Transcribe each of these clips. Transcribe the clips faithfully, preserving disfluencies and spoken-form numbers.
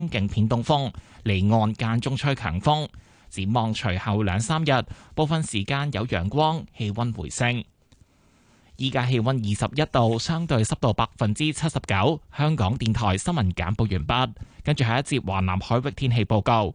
勁偏東風，離岸間中吹強風。展望隨後兩三日，部分時間有陽光，氣溫回升。依家氣溫二十一度，相對濕度百分之七十九。香港電台新聞簡報完畢，跟住下一節華南海域天氣報告。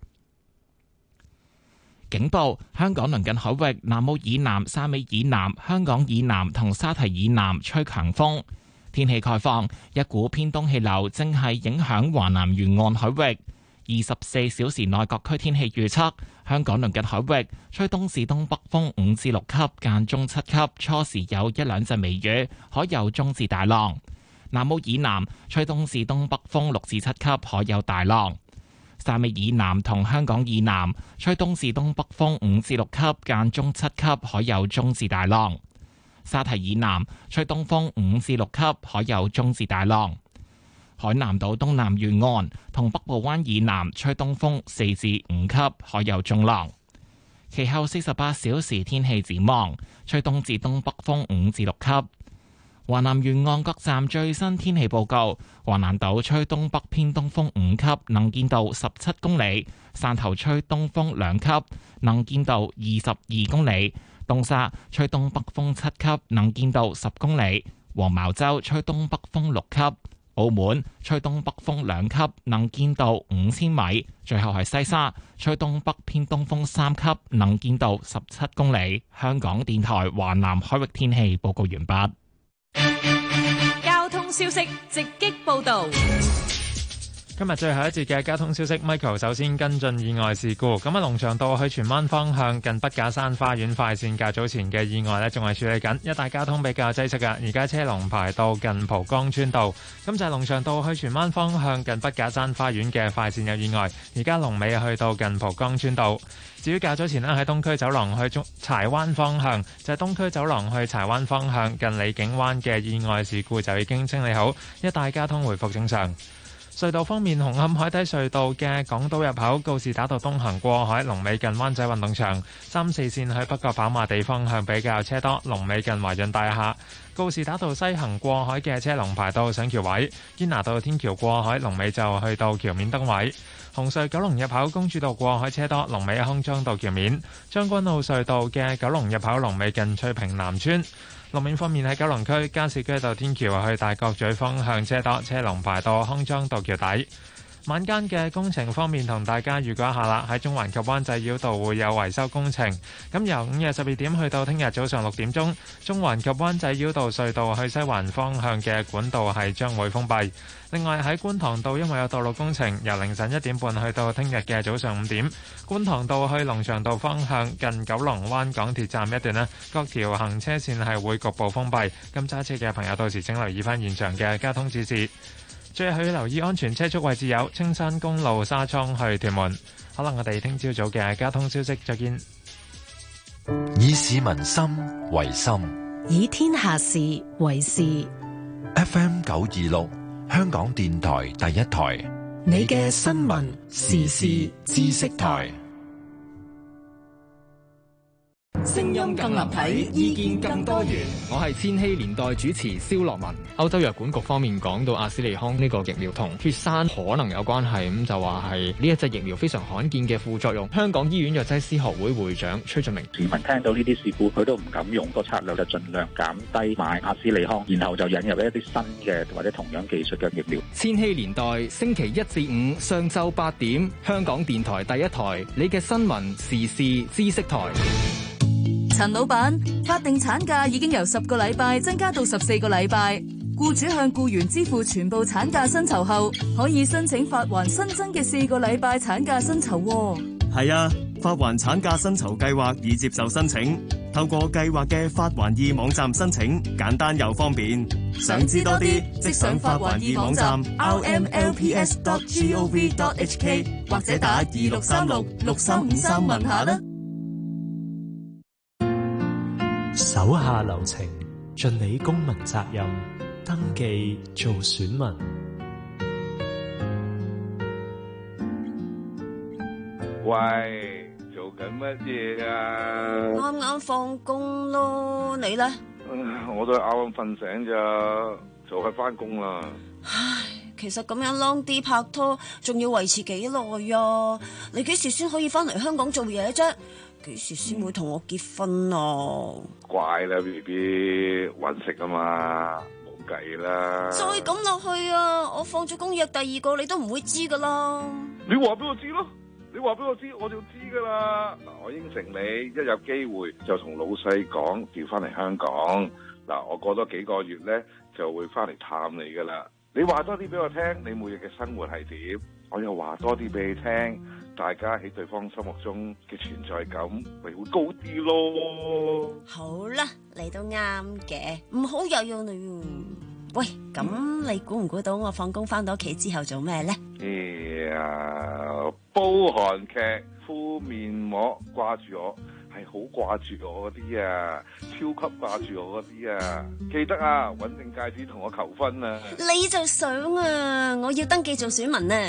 警報：香港鄰近海域南澳以南、汕尾以南、香港以南同沙堤以南吹強風。天氣概況：一股偏東氣流正係影響華南沿岸海域。二十四小時內各區天氣預測：香港鄰近海域吹東至東北風五至六級，間中七級，初時有一兩陣微雨，海有中至大浪。南澳以南吹東至東北風六至七級，海有大浪。汕尾以南同香港以南吹東至東北風五至六級，間中七級，海有中至大浪。沙堤以南吹東風五至六級，海有中至大浪。海南島東南沿岸同北部灣以南吹東風四至五級，海有中浪。其後四十八小時天氣展望，吹東至東北風五至六級。華南沿岸各站最新天氣報告：華南島吹東北偏東風五級，能見度十七公里；汕頭吹東風兩級，能見度二十二公里；東沙吹東北風七級，能見度十公里；黃茅洲吹東北風六級。澳門吹東北風兩級，能見度五千米。最後係西沙吹東北偏東風三級，能見度十七公里。香港電台華南海域天氣報告完畢。 交通消息直擊報道。 今日最後一節嘅交通消息 ，Michael 首先跟進意外事故。咁喺龍翔道去荃灣方向近畢架山花園快線較早前嘅意外呢，仲係處理緊，一帶交通比較擠塞㗎。而家車龍排到近蒲崗村道。咁就係龍翔道去荃灣方向近畢架山花園嘅快線有意外，而家龍尾去到近蒲崗村道。至於較早前呢，喺東區走廊去中柴灣方向，就係、是、東區走廊去柴灣方向近李景灣嘅意外事故就已經清理好，一帶交通回復正常。隧道方面，紅磡海底隧道嘅港島入口告士打道東行過海，龍尾近灣仔運動場；三四線去北角跑馬地方向比較車多，龍尾近華潤大廈。告士打道西行過海嘅車龍排到上橋位，堅拿道天橋過海龍尾就去到橋面燈位。紅隧九龍入口公主道過海車多，龍尾康莊道橋面。將軍澳隧道嘅九龍入口龍尾近翠屏南村。路面方面喺九龍區加士居道天橋去大角咀方向車多，車龍排到康莊道橋底。晚間嘅工程方面，同大家預告一下啦。喺中環及灣仔繞道會有維修工程，咁由午夜十二點去到聽日早上六點鐘，中環及灣仔繞道隧道去西環方向嘅管道係將會封閉。另外喺觀塘道，因為有道路工程，由凌晨一點半去到聽日嘅早上五點，觀塘道去龍翔道方向近九龍灣港鐵站一段呢，各條行車線係會局部封閉。咁揸車嘅朋友到時請留意翻現場嘅交通指示。最後要留意安全車速位置有青山公路沙涌去屯門。可能我哋聽朝早嘅交通消息再見。 以市民心為心， 以天下事為事。 F M 九二六香港電台第一台， 你嘅新聞時事知識台。 聲音更立體，意見更多元。 我係千禧年代主持蕭樂文。歐洲藥管局方面講到阿斯利康呢個疫苗同血栓可能有關係，咁就話係呢一隻疫苗非常罕見嘅副作用。香港醫院藥劑師學會會長崔俊明： 市民聽到呢啲事故，佢都唔敢用，個策略就盡量減低買阿斯利康，然後就引入一啲新嘅或者同樣技術嘅疫苗。 千禧年代星期一至五上晝八點，香港電台第一台，你嘅新聞時事知識台。 陳老闆，法定產假已經由十個禮拜增加到十四個禮拜，僱主向僱員支付全部產假薪酬後，可以申請發還新增嘅四個禮拜產假薪酬。 係啊，發還產假薪酬計劃已接受申請，透過計劃嘅發還易網站申請，簡單又方便。 想知多啲，即上發還易網站 r m l p s dot gov dot h k 或者打二六三六六三五三問下啦。 手下留情，盡你公民責任，登記做選民。 喂，做緊乜嘢啊？ 啱啱放工咯，你呢？ 我都啱啱瞓醒咋，就快翻工啦。 唉， 其實咁樣 long 啲拍拖，仲要維持幾耐啊？你幾時先可以翻嚟香港做嘢啫？幾時先會同我結婚啊？ 怪啦 B B， 搵食啊嘛，冇計啦。 再咁落去啊，我放咗工約第二個，你都唔會知噶啦。 你話俾我知咯，你話俾我知，我就知噶啦。嗱，我應承你，一有機會就同老細講調翻嚟香港。嗱，我過多幾個月咧就會翻嚟探你噶啦。你話多啲俾我聽，你每日嘅生活係點？我又話多啲俾你聽，大家喺對方心目中嘅存在感咪會高啲咯。好啦， 你都啱嘅，唔好又要你。喂，咁你估唔估到我放工翻到屋企之後做咩咧？ 哎呀，煲韓劇敷面膜掛住我。係好掛住我嗰啲啊，超級掛住我嗰啲啊！記得啊，揾定戒指同我求婚啊！ 你就想啊，我要登記做選民啊！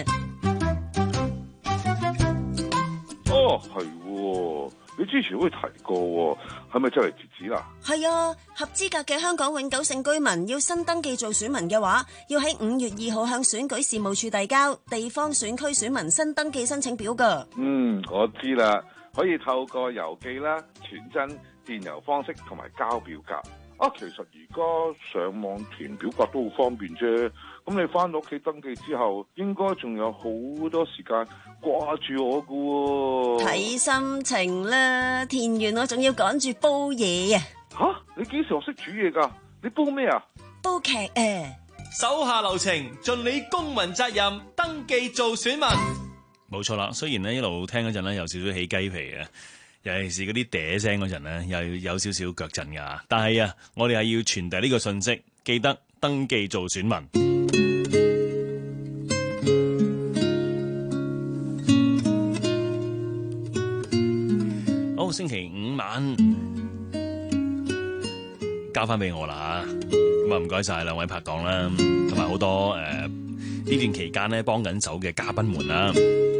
哦，係喎，你之前好似提過喎，係咪就嚟截止啦？ 係啊，合資格嘅香港永久性居民要新登記做選民嘅話，要喺五月二號向選舉事務處遞交地方選區選民新登記申請表㗎。 嗯，我知啦。可以透過郵寄啦、傳真、電郵方式同埋交表格。啊，其實而家上網填表格都好方便啫。咁你翻到屋企登記之後，應該仲有好多時間掛住我噶喎。 睇心情啦，填完我仲要趕住煲嘢啊！ 吓，你幾時學識煮嘢噶？你煲咩啊？ 煲劇誒。 手下留情，盡你公民責任，登記做選民。 冇錯啦，雖然咧一路聽嗰陣咧有少少起雞皮嘅，尤其是嗰啲嗲聲嗰陣咧，又有少少腳震噶。但係啊，我哋係要傳遞呢個信息，記得登記做選民。好，星期五晚交翻俾我啦吓，咁啊唔該晒兩位拍檔啦，同埋好多誒呢、呃、段期間咧幫緊手嘅嘉賓們啦。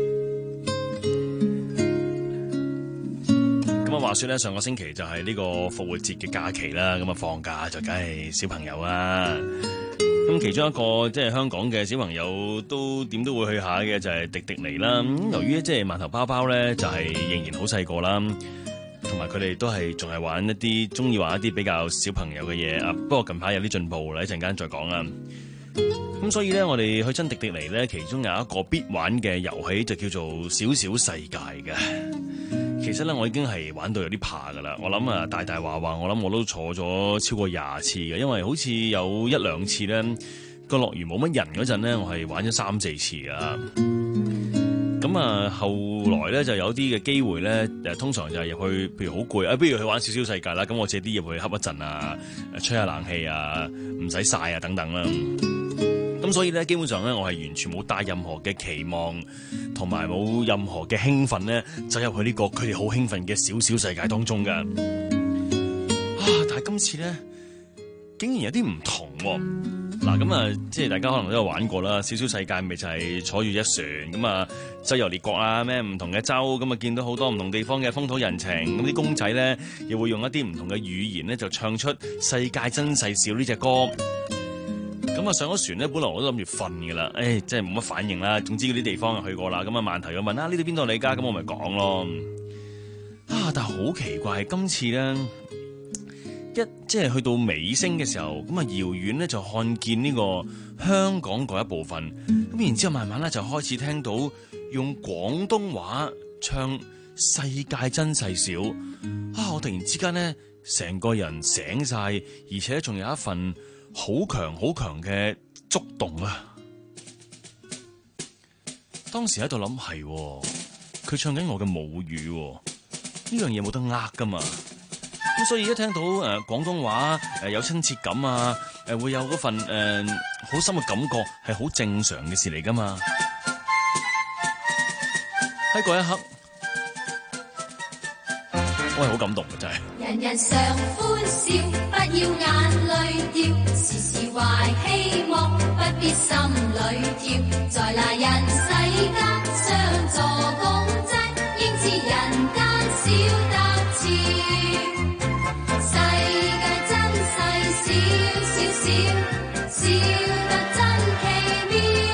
話說咧，上個星期就係呢個復活節嘅假期啦，咁啊放假就梗係小朋友啦。咁其中一個即係香港嘅小朋友都點都會去下嘅就係迪迪尼啦。咁由於即係饅頭包包咧就係仍然好細個啦，同埋佢哋都係仲係玩一啲中意玩一啲比較小朋友嘅嘢啊。不過近排有啲進步啦，一陣間再講啦。咁所以咧，我哋去親迪迪尼咧，其中有一個必玩嘅遊戲就叫做小小世界嘅。其實咧，我已經係玩到有啲怕噶啦。我諗啊，大大話話，我諗我都坐咗超過廿次嘅，因為好似有一兩次咧個樂園冇乜人嗰陣咧，我係玩咗三四次啊。咁啊，後來咧就有啲嘅機會咧，誒，通常就係入去，譬如好攰啊，不如去玩小小世界啦。咁我借啲入去瞌一陣啊，吹下冷氣啊，唔使曬啊，等等啦。咁所以咧，基本上咧，我係完全冇帶任何嘅期望，同埋冇任何嘅興奮咧，走入去呢個佢哋好興奮嘅小小世界當中㗎。啊！但係今次咧，竟然有啲唔同喎。嗱，咁啊，即係大家可能都有玩過啦。小小世界咪就係坐住一船咁啊，周遊列國啊，咩唔同嘅州，咁啊見到好多唔同地方嘅風土人情。咁啲公仔咧，又會用一啲唔同嘅語言咧，就唱出《世界真細小》呢隻歌。咁啊上咗船咧，本來我都諗住瞓㗎啦，誒，即係冇乜反應啦。總之嗰啲地方就去過啦，咁啊饅頭又問啊，呢度邊度嚟㗎？咁我咪講咯。啊，但係好奇怪，今次咧一即係去到尾聲嘅時候，咁啊遙遠咧就看見呢個香港嗰一部分，咁然之後慢慢咧就開始聽到用廣東話唱《世界真細小》。啊，我突然之間咧成個人醒晒，而且仲有一份好強好強嘅觸動啊！當時喺度諗係，佢唱緊我嘅母語，呢樣嘢冇得呃噶嘛。咁所以一聽到誒廣東話誒有親切感啊，誒會有嗰份誒好深嘅感覺，係好正常嘅事嚟噶嘛。喺嗰一刻，我係好感動嘅，真係。 人人常歡笑，不要眼淚掉，時時懷希望，不必心裏跳。在那人世間，相助共濟，應知人間小得俏。世界真細小，小小，小得真奇妙。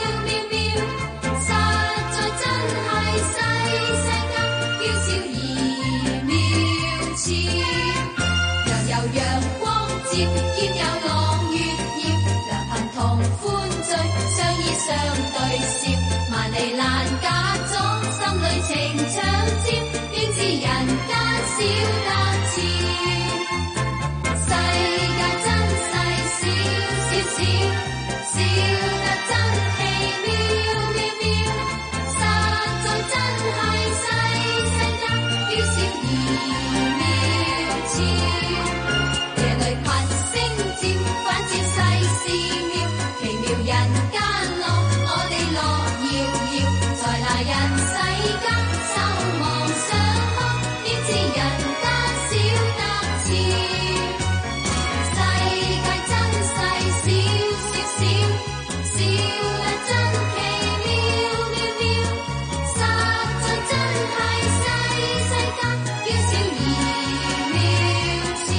兼有朗月耀，良朋同歡聚，相依相對笑，萬里難隔阻，心裏情長照，應知人間少得俏。世界真細小小小，笑得真奇妙妙妙，實在真係細細間，嬌小而妙俏。夜裏群星照，反照世事妙，奇妙人間樂，我哋樂遙遙，在那人世間，守望相看，點知人間少得俏。世界真細小小小，笑得真奇妙妙妙，實在真係細細間，嬌小而妙俏。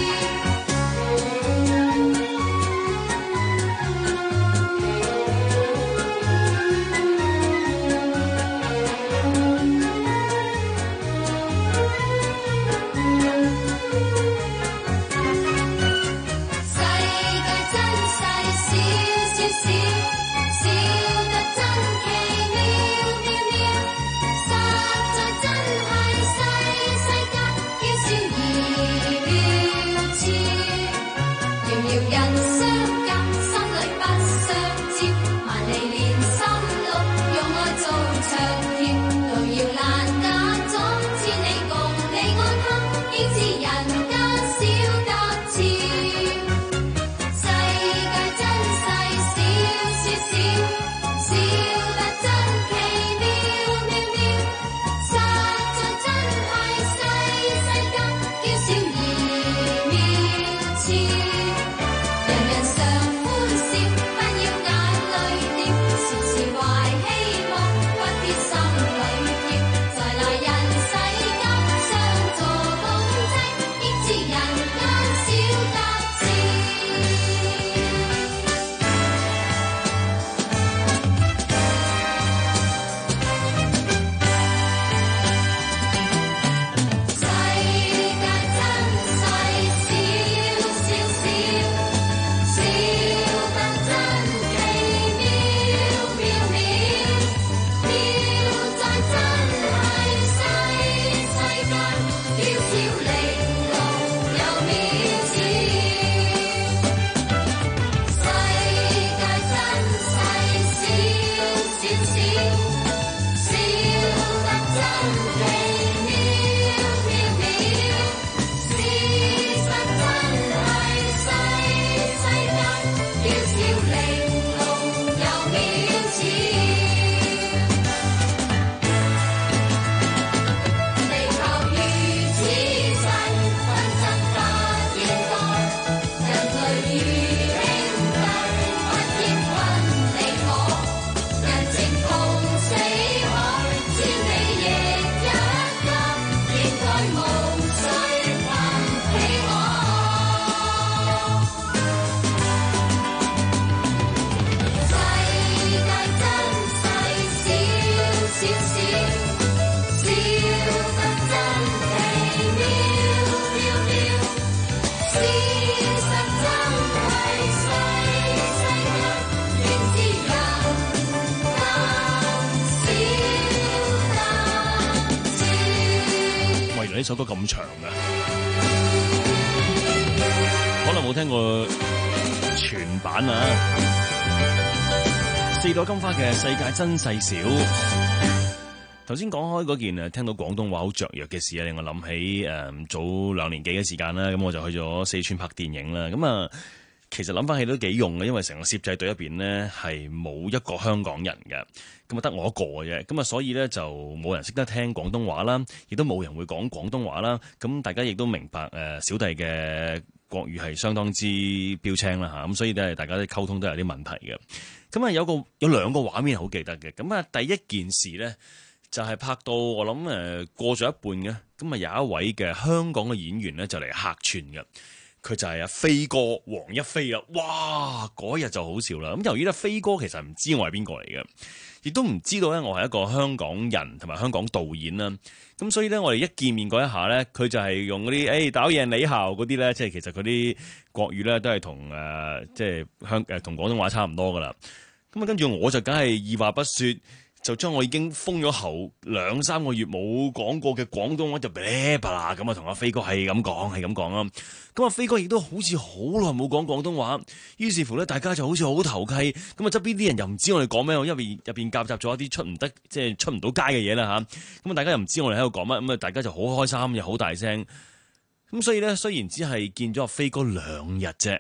世界真細小小小，笑得真奇妙妙妙，實在真係細細間，嬌小而妙俏。遙遙人相隔，心裏不相照，萬里連心路，用愛做長橋，路遙難隔阻，千里共你安康，應知人間少得俏。世界真細小小小，笑得真奇妙妙妙，實在真係細細間，嬌小而妙俏。人人常歡笑，不要眼淚掉，時時懷希望，不必心裏跳。在那人世間，相助共濟，應知人間少得俏。世界真細小小小，笑得真奇妙妙妙，妙在真係細細間，嬌小玲瓏又妙俏。世界真細小小小，笑得真奇妙妙妙，事實真係細細間，嬌小玲瓏又妙俏。地球如此細，分則不應該，人類如兄弟，不應分你我，人情共死海，千里亦一家，應該無需分彼我。世界真細小小小，笑得真奇妙妙妙，事實真係細細間，應知人間少得俏。 喂，原來呢首歌咁長噶，可能冇聽過全版啊！四朵金花嘅世界真細小。頭先講開嗰件誒，聽到廣東話好雀躍嘅事啊，令我諗起誒、嗯、早兩年幾嘅時間啦，咁我就去咗四川拍電影啦。咁啊，其實諗翻起都幾用嘅，因為成個攝製隊入邊呢係冇一個香港人嘅，咁啊得我一個嘅啫。咁啊，所以咧就冇人識得聽廣東話啦，亦都冇人會講廣東話啦。咁大家亦都明白誒、呃、小弟嘅國語係相當之標青啦嚇，咁所以咧大家啲溝通都有啲問題嘅。咁啊有個有兩個畫面好記得嘅。咁啊第一件事咧，就係拍到我諗誒過咗一半嘅，咁啊有一位嘅香港嘅演員咧就嚟客串嘅，佢就係阿飛哥黃一飛啦。哇！嗰日就好笑啦。咁由於咧飛哥其實唔知我係邊個嚟嘅， 亦都唔知道咧我係一個香港人同埋香港導演啦。咁所以咧，我哋一見面嗰一下咧，佢就係用嗰啲誒導演你好嗰啲咧，即係其實嗰啲國語咧都係同誒即係香誒同廣東話差唔多噶啦。咁啊，跟住我就梗係二話不說，就將我已經封咗喉兩三個月冇講過嘅廣東話就噼啪啦咁啊，同阿飛哥係咁講，係咁講啊。咁阿飛哥亦都好似好耐冇講廣東話，於是乎咧，大家就好似好投契。咁啊，側邊啲人又唔知我哋講咩，因為入邊夾雜咗一啲出唔得，即係出唔到街嘅嘢啦吓。咁啊，大家又唔知我哋喺度講乜，咁啊，大家就好開心，又好大聲。咁所以咧，雖然只係見咗阿飛哥兩日啫，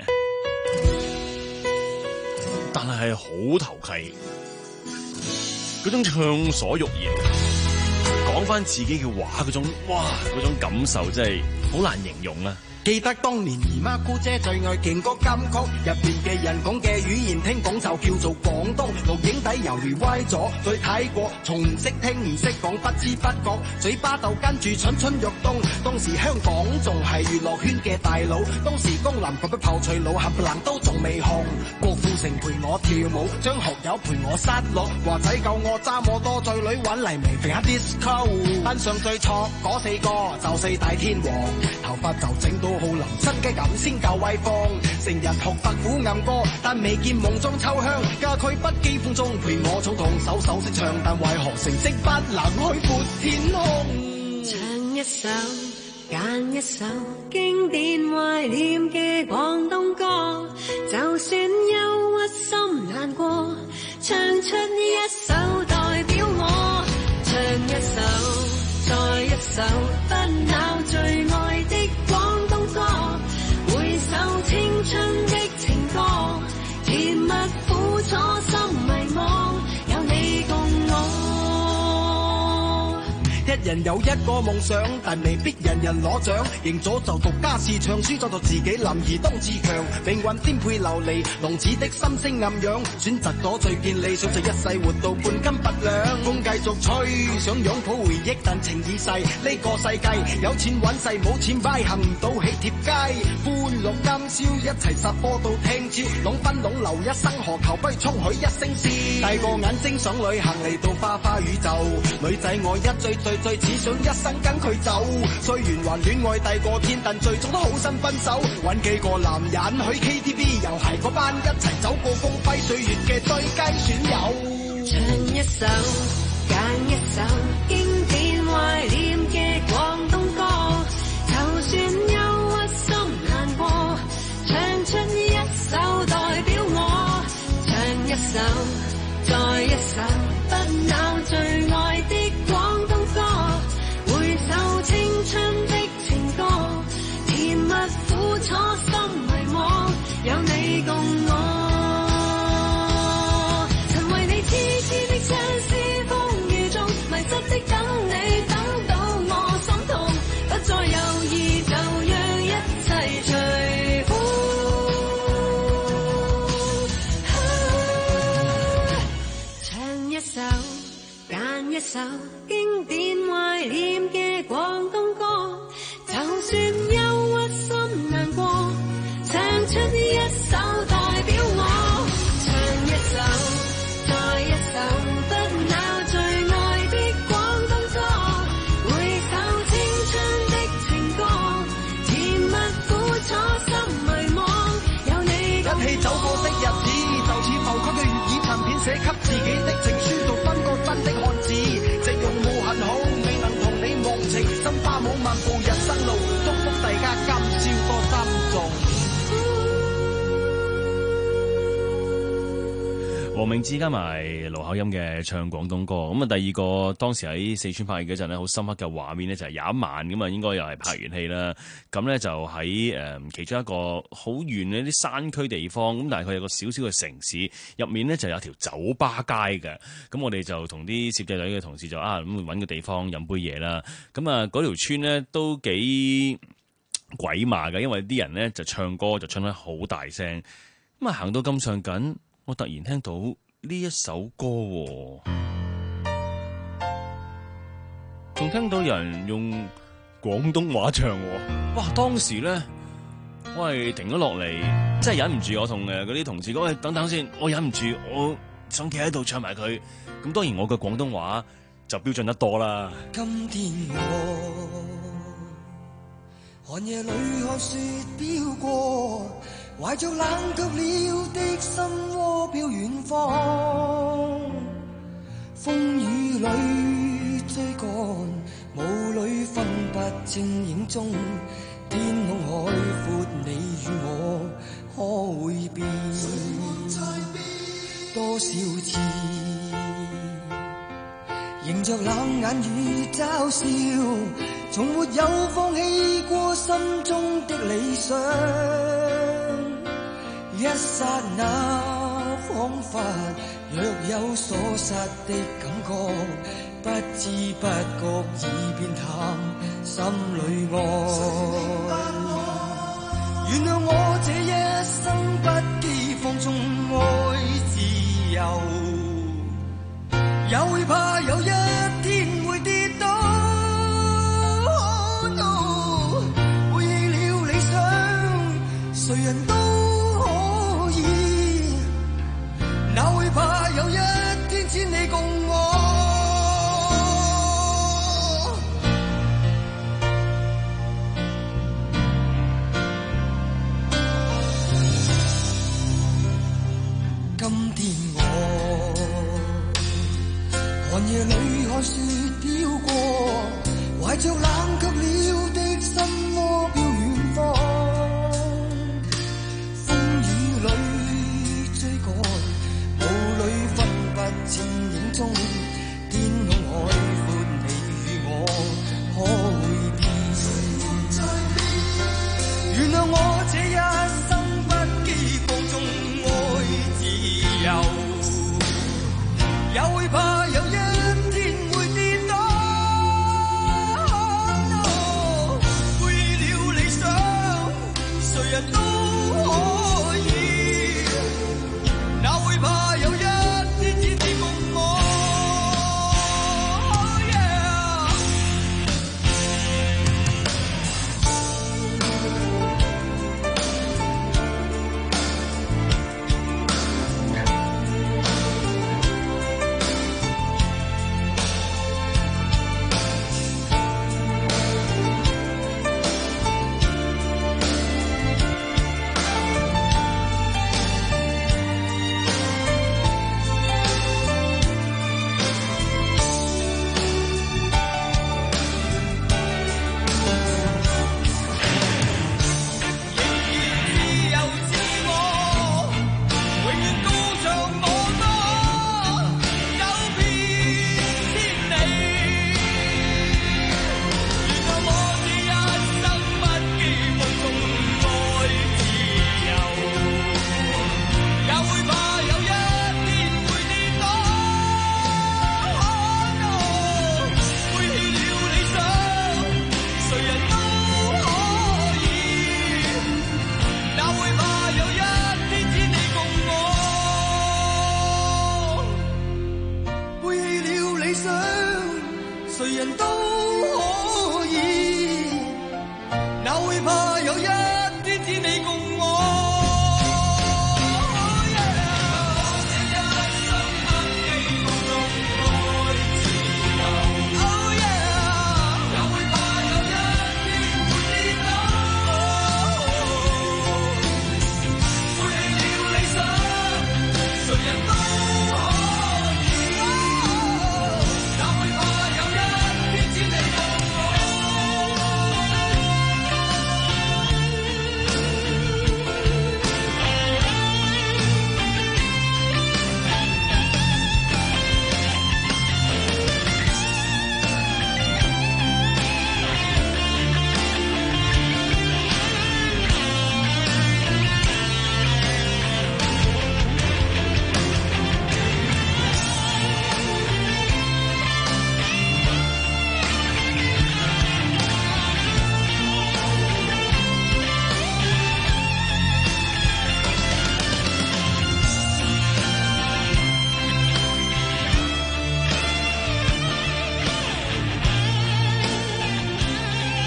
但係係好投契。嗰種暢所欲言，講翻自己嘅話嗰種，哇，嗰種感受真係好難形容啊！ 記得當年姨媽姑姐最愛勁歌金曲，入邊嘅人講嘅語言聽講就叫做廣東。錄影底猶如歪咗，再睇過從唔識聽唔識講，不知不覺嘴巴就跟住蠢蠢欲動。當時香港仲係娛樂圈嘅大佬，當時江南嗰啲炮脆佬冚唪唥都仲未紅。郭富城陪我跳舞，張學友陪我失落，華仔救我揸摩多，醉女揾黎明揈下 disco。班上最錯嗰四個就四大天王，頭髮就整到好林新雞咁先夠威風，成日學白虎暗歌，但未見夢中秋香。家駒不羈風中陪我草動，首首識唱，但為何成績不能開闊天空？ 唱一首，揀一首經典懷念嘅廣東歌，就算憂鬱心難過，唱出一首代表我。唱一首，再一首，不朽最愛的廣東歌，回首青春的情歌，甜蜜苦楚心迷惘，有你共我。 一人有一個夢想，但未必人人攞獎。贏咗就獨家試唱，輸咗就自己林兒當自強。命運顛沛流離，浪子的心聲暗湧。選擇咗最見理想，就一世活到半斤八兩。風繼續吹，想擁抱回憶，但情已逝。呢、這個世界有錢揾世，冇錢買行唔到喜帖街。歡樂今宵一齊殺波到聽朝，浪奔浪流一生何求，不如衝許一聲笑。大個眼睛想旅行嚟到花花宇宙，女仔我一追追追，只想一生跟佢走。雖然還戀愛第個天，但最終都好心分手。揾幾個男人去 K T V， 又係嗰班一齊走過光輝歲月嘅最佳損友。 唱一首，揀一首經典懷念嘅廣東歌，就算憂鬱心難過，唱出一首代表我。唱一首，再一首，不朽最愛的廣東歌，回首青春的情歌，甜蜜苦楚心迷惘，有你共我。曾為你痴痴的相思風雨中，迷失的等你等到我心痛，不再猶豫就讓一切隨風。唱一首，揀一首經典懷念嘅廣東歌，就算憂鬱心難過，唱出一首代表我。唱一首，再一首，不朽最愛的廣東歌，回首青春的情歌，甜蜜苦楚心迷惘，有你共我。 一起走過的日子，就似浮誇嘅粵語殘片，寫給自己的情書，做分個真的漢子。夕陽無限好，未能同你忘情，心花舞漫步人生路，祝福大家今宵多珍重。 黃明志加埋盧巧音嘅唱廣東歌，咁啊第二個當時喺四川拍戲嗰陣咧，好深刻嘅畫面咧就係有一晚咁啊，應該又係拍完戲啦。咁咧就喺誒其中一個好遠嘅啲山區地方，咁但係佢有個小小嘅城市入面咧就有條酒吧街嘅。咁我哋就同啲攝製隊嘅同事就啊咁揾個地方飲杯嘢啦。咁啊嗰條村咧都幾鬼馬嘅，因為啲人咧就唱歌就唱得好大聲。咁啊行到咁上緊，我突然聽到呢一首歌，仲聽到有人用廣東話唱。哇！當時咧，我係停咗落嚟，真係忍唔住。我同誒嗰啲同事講：喂，等等先，我忍唔住，我想企喺度唱埋佢。咁當然我嘅廣東話就標準得多啦。 今天我寒夜裏看雪飄過，懷着冷卻了的心窩飄遠方，風雨裏追趕，霧裏分不清影蹤，天空海闊，你與我可會變？多少次迎着冷眼與嘲笑，從沒有放棄過心中的理想。一剎那恍惚，若有所失的感覺，不知不覺已變淡，心裏愛。原諒我這一生不羈放縱愛自由，也會怕有一天會跌倒。Oh no， 背棄了理想，誰人都可以，哪會怕有一天只你共我。今天我寒夜裏看雪飄過，懷着冷卻了的心窩飄遠方，風雨裏追趕，霧裏分不清影蹤，天空海闊，你與我可會變？原諒我這一生不羈放縱愛自由，也會怕有一天會跌倒。Oh no， 背棄了理想，誰人都可以，哪會怕有一天只你共我。Oh yeah，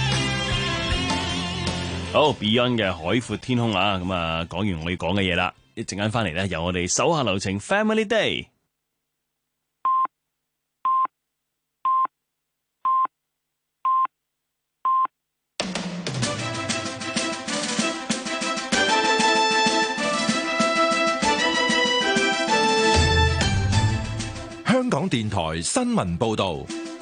好 Beyond 嘅海闊天空啊，咁啊講完我要講嘅嘢啦。 一陣間翻嚟咧，由我哋手下留情 Family Day。 香港電台新聞報道。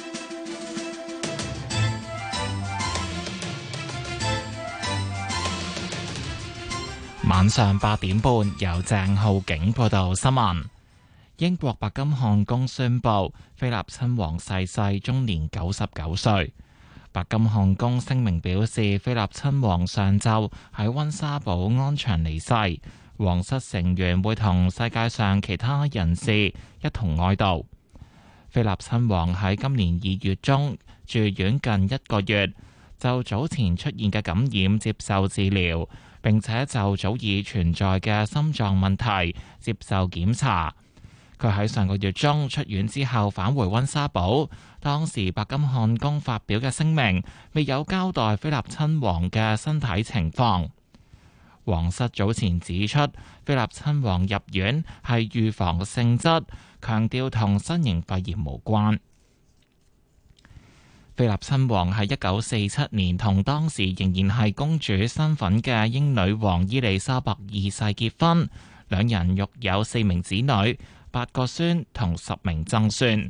晚上八點半，由鄭浩景報道新聞。英國白金漢宮宣布，菲臘親王逝世，終年九十九歲。白金漢宮聲明表示，菲臘親王上晝喺溫莎堡安詳離世，皇室成員會同世界上其他人士一同哀悼。菲臘親王喺今年二月中住院近一個月，就早前出現嘅感染接受治療，並且就早已存在嘅心臟問題接受檢查。佢喺上個月中出院之後返回溫莎堡，當時白金漢宮發表嘅聲明未有交代菲臘親王嘅身體情況。皇室早前指出，菲臘親王入院係預防性質，強調同新型肺炎無關。菲臘親王喺一九四七年同當時仍然係公主身份嘅英女王伊麗莎白二世結婚，兩人育有四名子女、八個孫同十名曾孫。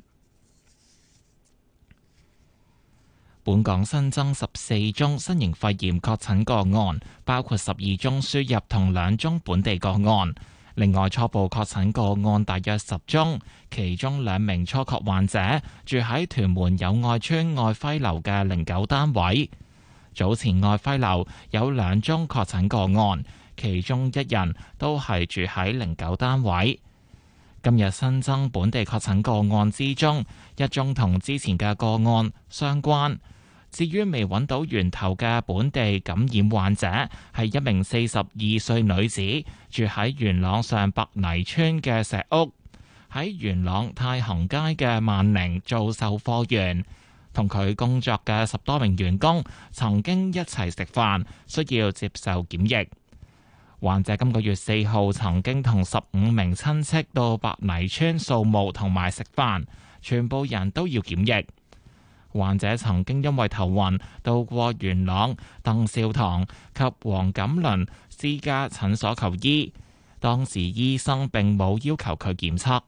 本港新增十四宗新型肺炎確診個案，包括十二宗輸入同兩宗本地個案。另外，初步確診個案大約十宗，其中兩名初確患者住喺屯門友愛邨愛輝樓嘅零九單位。早前愛輝樓有兩宗確診個案，其中一人都係住喺零九單位。今日新增本地確診個案之中，一宗同之前嘅個案相關。至於未揾到源頭嘅本地感染患者，係一名四十二歲女子，住喺元朗上白泥村嘅石屋，喺元朗太行街嘅萬寧做售貨員，同佢工作嘅十多名員工曾經一齊食飯，需要接受檢疫。患者今個月四號曾經同十五名親戚到白泥村掃墓同埋食飯，全部人都要檢疫。患者曾經因為頭暈到過元朗鄧兆堂及黃錦倫私家診所求醫，當時醫生並冇要求佢檢測。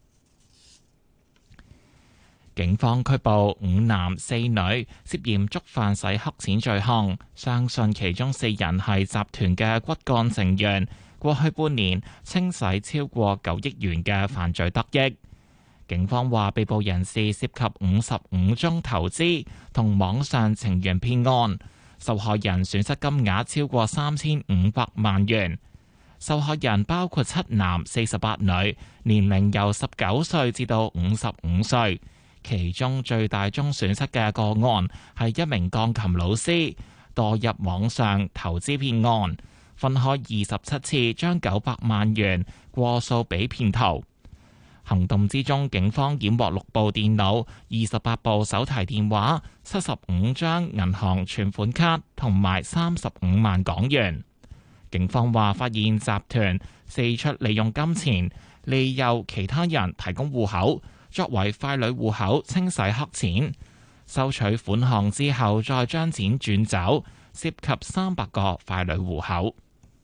警方拘捕五男四女，涉嫌觸犯洗黑錢罪行，相信其中四人係集團嘅骨幹成員，過去半年清洗超過九億元嘅犯罪得益。警方話，被捕人士涉及五十五宗投資同網上情緣騙案，受害人損失金額超過三千五百萬元。受害人包括七男四十八女，年齡由十九歲至到五十五歲。其中最大宗損失嘅個案係一名鋼琴老師墮入網上投資騙案，分開二十七次將九百萬元過數俾騙徒。行動之中，警方檢獲六部電腦、二十八部手提電話、七十五張銀行存款卡同埋三十五萬港元。警方話，發現集團四出利用金錢利誘其他人提供戶口，作為傀儡戶口清洗黑錢，收取款項之後再將錢轉走，涉及三百個傀儡戶口。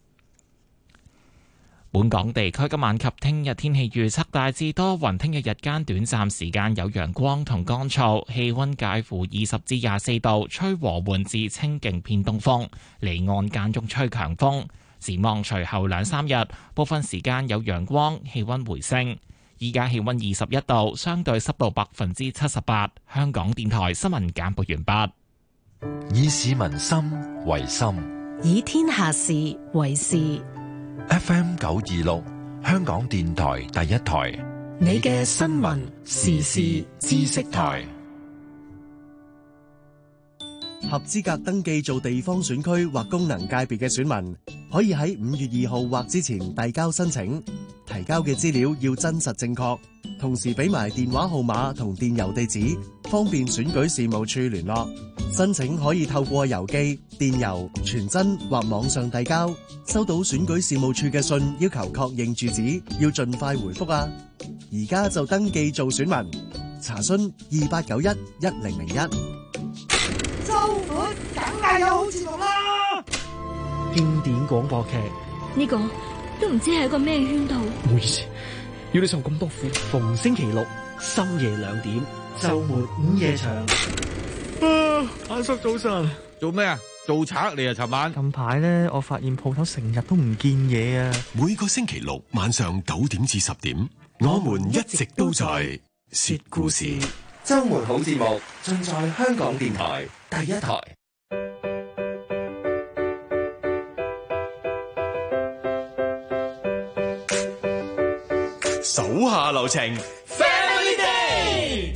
本港地區今晚及聽日天氣預測大致多雲，聽日日間短暫時間有陽光同乾燥，氣溫介乎二十至廿四度，吹和緩至清勁偏東風，離岸間中吹強風。展望隨後兩三日，部分時間有陽光，氣溫回升。依家氣溫二十一度，相對濕度百分之七十八。香港電台新聞簡報完畢。 以市民心為心， 以天下事為事。 F M 九二六，香港電台第一台， 你嘅新聞時事知識台。 合資格登記做地方選區或功能界別嘅選民，可以喺五月二號或之前遞交申請，提交嘅資料要真實正確，同時俾埋電話號碼同電郵地址，方便選舉事務處聯絡。申請可以透過郵寄、電郵、傳真或網上遞交。收到選舉事務處嘅信要求確認住址，要盡快回覆啊！而家就登記做選民，查詢二八九一一零零一。 周款梗係有好節目啦！ 經典廣播劇呢個都唔知係一個咩圈套。 唔好意思，要你受咁多苦。逢星期六深夜兩點，周末午夜場。啊，阿叔早晨， 做咩啊？做賊嚟啊！尋晚近排咧，我發現鋪頭成日都唔見嘢啊！ 每個星期六晚上九點至十點，我們一直都在說故事。 周末好節目，盡在香港電台第一台。 手下留情 ，Family Day。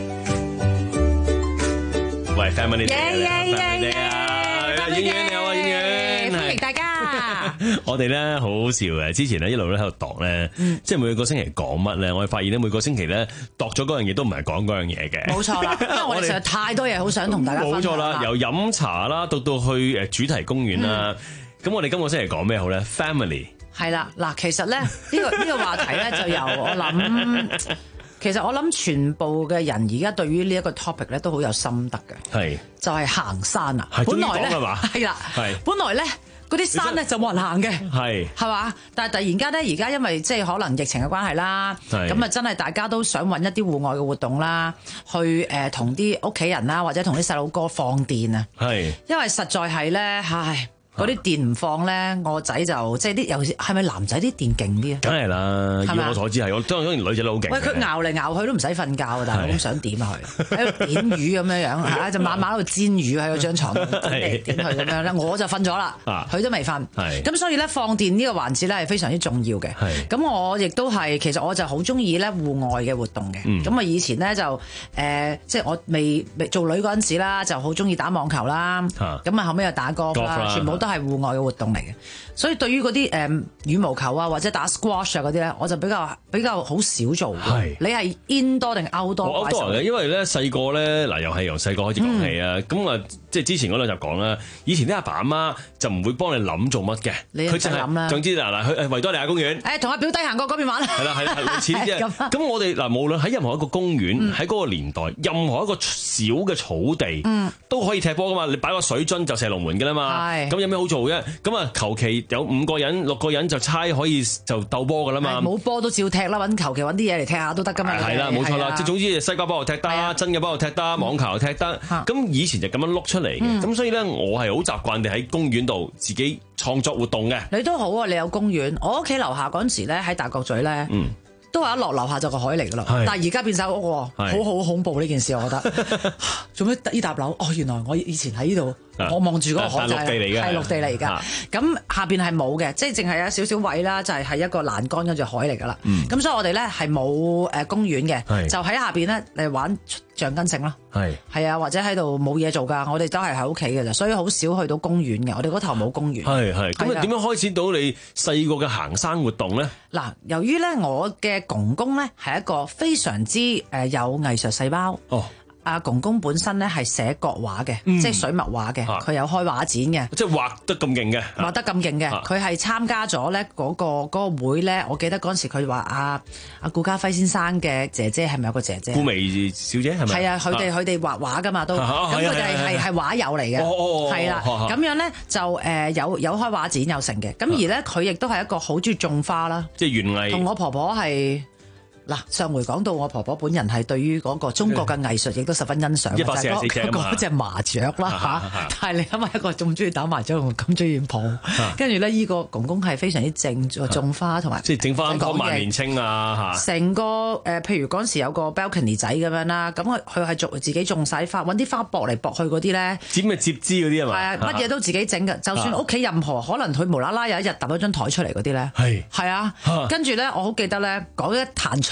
喂 ，Family Day，Family Day 啊！演員你好啊，演員， 歡迎大家。 我哋咧好好笑嘅，之前咧一路咧喺度度咧，嗯、即係每個星期講乜咧，我哋發現咧每個星期咧度咗嗰樣嘢都唔係講嗰樣嘢嘅。 冇錯啦，因為我哋實在太多嘢好想同大家分享。 冇錯啦，由飲茶啦，讀到去誒主題公園啦。咁、嗯、我哋今個星期講咩好咧 ？Family 係啦，嗱，其實咧呢、呢個呢、呢個話題咧就由我諗。其實我諗全部嘅人而家對於呢一個 topic 咧都好有心得嘅，係就係行山啊！本來咧係啦，係本來咧嗰啲山咧就冇人行嘅，係係嘛？但係突然間咧，而家因為即係可能疫情嘅關係啦，咁啊真係大家都想揾一啲戶外嘅活動啦，去誒同啲屋企人啦，或者同啲細路哥放電啊，係因為實在係咧，唉。嗰啲電唔放咧，我仔就即係啲，尤其係咪男仔啲電勁啲啊？梗係啦，以我所知係，我當然女仔都好勁。喂，佢熬嚟熬去都唔使瞓覺啊！但係我咁想點啊？佢喺度點魚咁樣樣嚇，就晚晚喺度煎魚喺嗰張牀度點嚟點去咁樣咧，我就瞓咗啦，佢都未瞓。咁所以咧放電呢個環節咧係非常之重要嘅。咁我亦都係其實我就好中意咧戶外嘅活動嘅。咁啊、嗯、以前咧就誒、呃、即係我未未做女嗰陣時啦，就好中意打網球啦。咁啊後尾又打 golf 啦，全部都係戶外嘅活動嚟嘅，所以對於嗰啲誒羽毛球啊或者打 squash 啊嗰啲咧，我就比較比較好少做。係你係 indoor 定 outdoor？ 我 outdoor 嘅，因為咧細個咧嗱，又係由細個開始講起啊。咁啊、嗯，即係之前嗰兩集講啦，以前啲阿爸阿媽就唔會幫你諗做乜嘅，佢就諗啦。總之嗱嗱，去維多利亞公園，誒同阿表弟行過嗰邊玩啦。係啦係啦，類似啲啫。咁我哋嗱，無論喺任何一個公園，喺嗰、嗯、個年代，任何一個小嘅草地，嗯、都可以踢波噶嘛。你擺個水樽就射龍門嘅啦嘛。咁有咩好做啫？咁啊，求其有五個人、六個人就猜可以就鬥波噶啦嘛。冇波都照踢啦，揾求其揾啲嘢嚟踢下都得噶嘛。係啦，冇錯啦。即係總之西瓜波又踢得，真嘅波又踢得，網球又踢得。咁以前就咁樣碌出嚟嘅。咁所以咧，我係好習慣地喺公園度自己創作活動嘅。你都好啊，你有公園。我屋企樓下嗰陣時咧，喺大角咀咧。嗯都話一落樓下就個海嚟噶啦，但係而家變晒屋，好好恐怖呢件事，我覺得。做咩呢搭樓？哦，原來我以前喺呢度，我望住嗰個海就係係陸地嚟㗎。咁下邊係冇嘅，即係淨係有少少位啦，就係係一個欄杆跟住海嚟㗎啦。咁所以我哋咧係冇誒公園嘅，就喺下邊咧嚟玩橡筋繩啦。係係啊，或者喺度冇嘢做㗎，我哋都係喺屋企嘅咋，所以好少去到公園嘅。我哋嗰頭冇公園。係係。咁啊，點樣開始到你細個嘅行山活動咧？嗱，由於咧我嘅公公咧係一個非常之誒有藝術細胞。哦。阿公公本身咧係寫國畫嘅，嗯、即係水墨畫嘅，佢、啊、有開畫展嘅，即係畫得咁勁嘅，畫得咁勁嘅，佢係、啊、參加咗咧嗰個嗰、嗰個會咧。我記得嗰陣時佢話阿阿顧嘉輝先生嘅姐姐係咪有個姐姐？顧媚小姐係咪？係啊，佢哋佢哋畫畫噶嘛都，咁佢哋係係畫友嚟嘅，係啦，咁樣咧就誒有有開畫展有成嘅，咁而咧佢亦都係一個好中意種花啦，即係園藝，同我婆婆係。嗱，上回講到我婆婆本人係對於嗰個中國嘅藝術亦都十分欣賞，一百四十四隻啊嘛，嗰隻麻雀啦嚇，但係你諗下一個咁中意打麻雀，咁中意抱，跟住咧依個公公係非常之正，種花同埋即係整翻嗰萬年青啊嚇，成個誒譬如嗰陣時有個 balcony 仔咁樣啦，咁佢佢係種自己種晒花，揾啲花駁嚟駁去嗰啲咧，剪咪接枝嗰啲係嘛？係啊，乜嘢都自己整嘅，就算屋企任何可能佢無啦啦有一日揼咗張台出嚟嗰啲咧，係係啊，跟住咧我好記得咧講一壇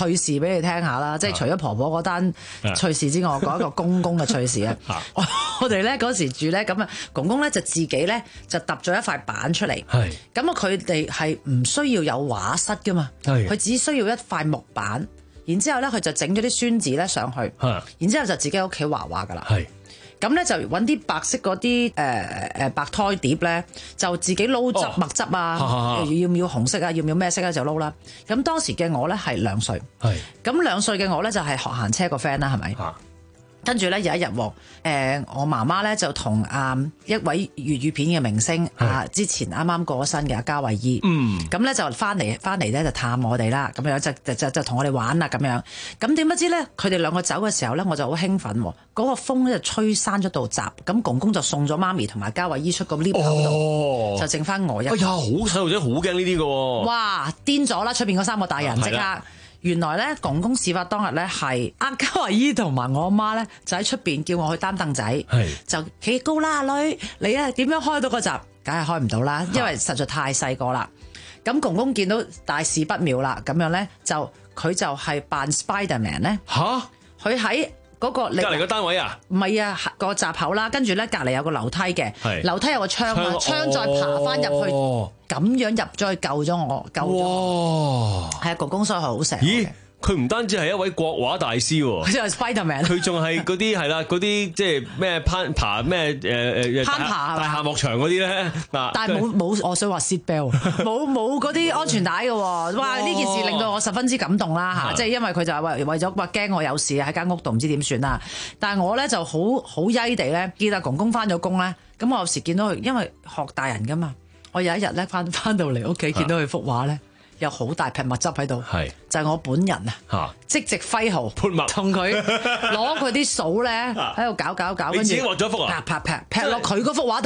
趣事俾你聽下啦，即係除咗婆婆嗰單趣事之外，我講一個公公嘅趣事啊。我哋咧嗰時住咧，咁啊公公咧就自己咧就揼咗一塊板出嚟。係咁啊，佢哋係唔需要有畫室噶嘛，佢只需要一塊木板，然之後咧佢就整咗啲宣紙咧上去，然之後就自己喺屋企畫畫噶啦。咁咧就揾啲白色嗰啲誒誒白胎碟咧，就自己撈汁墨汁啊，要唔要紅色啊，要唔要咩色咧就撈啦。咁當時嘅我咧係兩歲，咁兩歲嘅我咧就係學行車個 friend 啦，係咪？跟住咧有一日，誒、呃、我媽媽咧就同啊一位粵語片嘅明星啊，之前啱啱過咗身嘅阿嘉慧姨，咁咧、嗯、就翻嚟翻嚟咧就探我哋啦，咁樣就就就同我哋玩啦咁樣。咁點不知咧，佢哋兩個走嘅時候咧，我就好興奮，嗰、那個風咧就吹閂咗道閘，咁公公就送咗媽咪同埋嘉慧姨出個 lift 口度，就剩翻我一個。 哎呀，好細路仔好驚呢啲㗎喎！哇， 癲咗啦！出邊嗰三個大人即刻。原來咧，公公事發當日咧係阿嘉慧姨同埋我阿媽咧就喺出邊叫我去擔凳仔，就企高啦，阿女你啊點樣開到個閘？梗係開唔到啦，因為實在太細個啦。咁公公見到大事不妙啦，咁樣咧就佢就係扮 Spiderman 咧嚇，佢喺嗰個隔離個單位啊？唔係啊，個閘口啦，跟住咧隔離有個樓梯嘅，樓梯有個窗啊，窗再爬翻入去。哦咁樣入咗去救咗我，救咗我。係啊，公公所以好錫。 咦，佢唔單止係一位國畫大師喎， 佢就係 Spiderman。佢仲係嗰啲係啦，嗰啲即係咩攀爬咩誒誒攀爬大廈幕牆嗰啲咧嗱。 但係冇冇，我想話 seat belt，冇冇嗰啲安全帶嘅喎。哇！呢件事令到我十分之感動啦嚇，即係因為佢就係為為咗話驚我有事喺間屋度唔知點算啦。但係我咧就好好曳地咧，見阿公公翻咗工咧，咁我有時見到佢，因為學大人噶嘛。我有一日咧翻翻到嚟屋企，見到佢幅畫咧，有好大劈墨汁喺度，就係我本人啊，即席揮毫潑墨，同佢攞佢啲掃咧喺度搞搞搞，跟住自己畫咗幅啊， 劈劈劈落佢嗰幅畫度，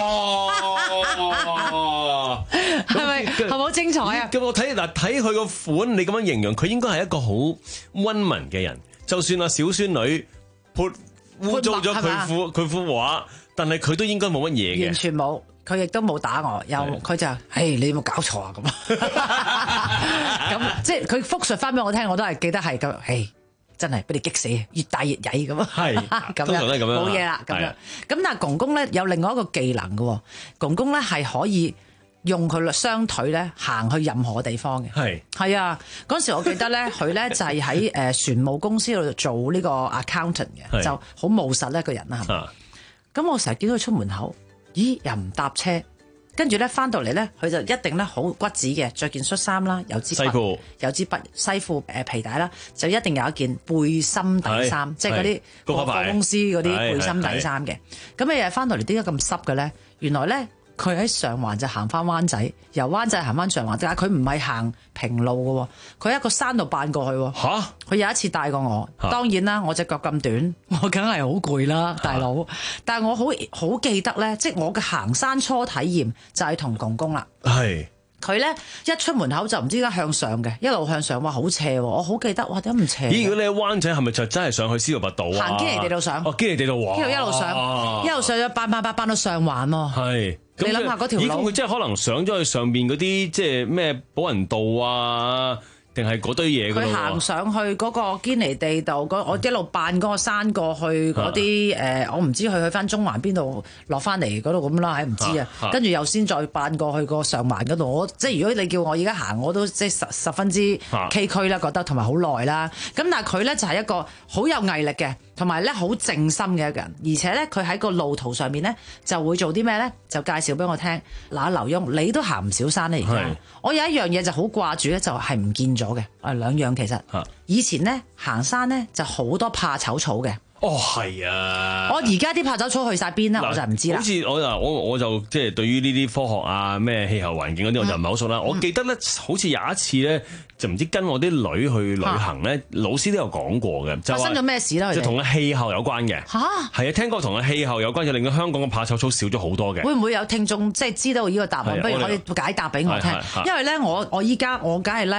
係咪係咪好精彩啊？ 咁我睇嗱睇佢個款，你咁樣形容，佢應該係一個好溫文嘅人。就算阿小孫女潑污糟咗佢幅佢幅畫，但係佢都應該冇乜嘢嘅， 完全冇。佢亦都冇打我，又佢就，誒你有冇搞錯啊咁？咁即係佢復述翻俾我聽，我都係記得係咁，誒真係俾你激死，越大越曳咁啊！係咁樣，冇嘢啦咁樣。咁但係公公咧有另外一個技能嘅，公公咧係可以用佢雙腿咧行去任何地方嘅。係係啊，嗰時我記得咧，佢咧就係喺誒船務公司度做呢個 accountant 嘅，就好務實咧個人啦，係咪？咁我成日見到佢出門口。咦，又唔搭車，跟住咧翻到嚟咧，佢就一定咧好骨子嘅，着件恤衫啦，有支筆，有支筆，西褲誒皮帶啦，就一定有一件背心底衫，即係嗰啲國貨公司嗰啲背心底衫嘅。咁你日翻到嚟點解咁濕嘅咧？原來咧佢喺上環就行翻灣仔，由灣仔行翻上環，但係佢唔係行平路嘅，佢喺一個山度扮過去。吓，佢有一次帶過我，當然啦，我隻腳咁短，我梗係好攰啦，大佬。但係我好好記得咧，即係我嘅行山初體驗就係同公公啦。係佢咧一出門口就唔知點解向上嘅，一路向上，哇好斜，我好記得，哇點解唔斜？ 咦，如果你喺灣仔係咪就真係上去司徒拔道啊？ 行堅尼地道上， 哦堅尼地道哇， 一路一路上，一路上咗扮扮扮扮到上環喎。係。你諗下嗰條路， 咦？佢即係可能上咗去上邊嗰啲，即係咩寶雲道啊，定係嗰堆嘢㗎？佢行上去嗰個堅尼地道，我一路扮嗰個山過去嗰啲誒，我唔知佢去翻中環邊度落翻嚟嗰度咁啦，係唔知啊。跟住又先再扮過去個上環嗰度，我即係如果你叫我而家行，我都即係十十分之崎嶇啦，覺得同埋好耐啦。咁但係佢咧就係一個好有毅力嘅。同埋咧好靜心嘅一個人，而且咧佢喺個路途上面咧就會做啲咩咧？就介紹俾我聽。嗱，劉墉，你都行唔少山咧，而家我有一樣嘢就好掛住咧，就係唔見咗嘅。啊，兩樣其實，以前咧行山咧就好多怕醜草嘅。 哦，係啊！ 我而家啲怕醜草去晒邊啦，我就唔知啦。 好似我嗱，我我就即係對於呢啲科學啊、咩氣候環境嗰啲，我就唔係好熟啦。我記得咧，好似有一次咧，就唔知跟我啲女去旅行咧，老師都有講過嘅。 發生咗咩事啦？ 就同個氣候有關嘅。嚇！係啊，聽講同個氣候有關，就令到香港嘅怕醜草少咗好多嘅。 會唔會有聽眾即係知道呢個答案？不如可以解答俾我聽。因為咧，我我依家我梗係咧。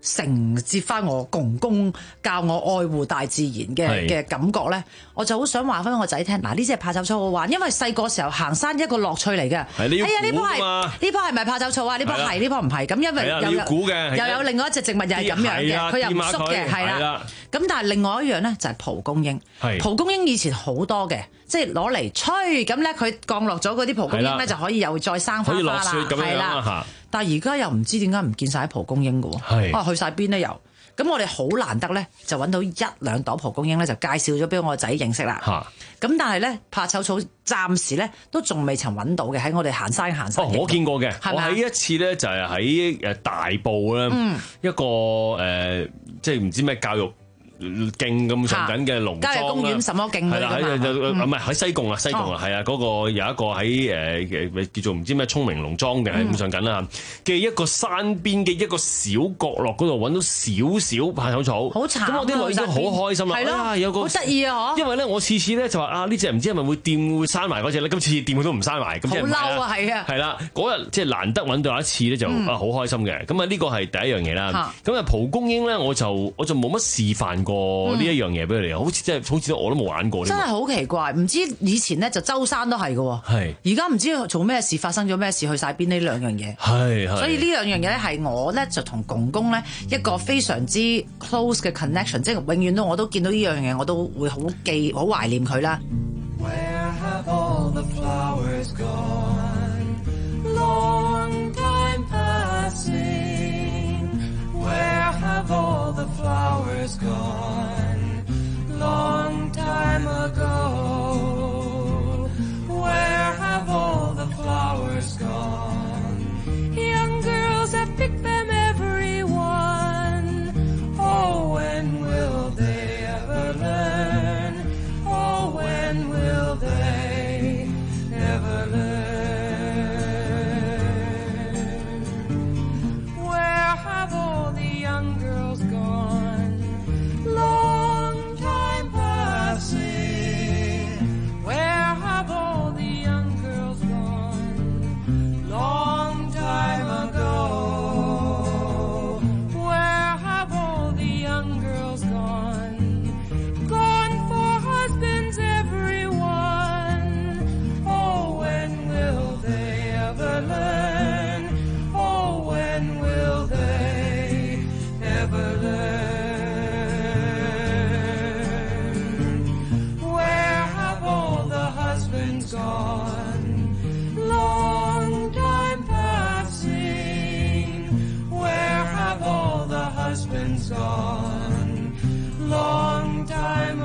承接翻我公公教我愛護大自然嘅嘅感覺咧，我就好想話翻我仔聽，嗱呢隻係怕醜草好玩，因為細個時候行山一個樂趣嚟嘅。 係你要哎呀呢棵係嘛？ 呢棵係咪怕醜草啊？呢棵係呢棵唔係，咁因為又有估嘅， 又有另外一隻植物又係咁樣嘅，佢又唔縮嘅，係啦。咁但係另外一樣咧就係蒲公英，蒲公英以前好多嘅，即係攞嚟吹，咁咧佢降落咗嗰啲蒲公英咧就可以又再生花花啦，係啦。但係而家又唔知點解唔見晒啲蒲公英嘅喎，啊去晒邊咧又？咁我哋好難得咧，就揾到一兩朵蒲公英咧，就介紹咗俾我個仔認識啦。咁但係咧，怕醜草暫時咧都仲未曾揾到嘅，喺我哋行山行山。 哦，我見過嘅，我喺一次咧就係喺誒大埔咧、嗯、一個誒、呃，即係唔知咩教育徑咁上緊嘅農莊啦，郊野公園什麼徑係啦，喺唔係喺西貢啊，西貢啊，係啊，嗰個有一個喺誒叫做唔知咩聰明農莊嘅咁上緊啦嘅一個山邊嘅一個小角落嗰度揾到少少怕醜草， 好慘啊！ 咁我啲女都好開心啦，係咯，有個好得意啊！ 因為咧我次次咧就話啊呢隻唔知係咪會掂會閂埋嗰隻咧，今次掂佢都唔閂埋，咁好嬲啊！係啊， 係啦，嗰日即係難得揾到一次咧就啊好開心嘅，咁啊呢個係第一樣嘢啦。咁啊蒲公英咧我就我就冇乜示範過呢一樣嘢俾佢哋，好似真係好似我都冇玩過。 真係好奇怪，唔知以前咧就周山都係嘅，係而家唔知做咩事發生咗咩事去晒邊呢兩樣嘢。係，所以呢兩樣嘢咧係我咧就同公公咧一個非常之 close 嘅 connection，即係永遠都我都見到呢樣嘢，我都會好記好懷念佢啦。 Where have all the flowers gone? Long time passing. Where have all the flowers gone? Long time ago. Where have all the flowers gone? Young girls have picked them every one. Oh, when will they ever learn? Oh, when will they ever learn? Where have all the young girls gone? Long time passing. Where have all the young girls gone? Long time ago. Where have all the young girls gone? Gone for husbands, everyone. Oh, when will they ever learn? Oh, when will they ever learn? Where have all the husbands gone? Long time passing. Where have all the husbands gone? Long time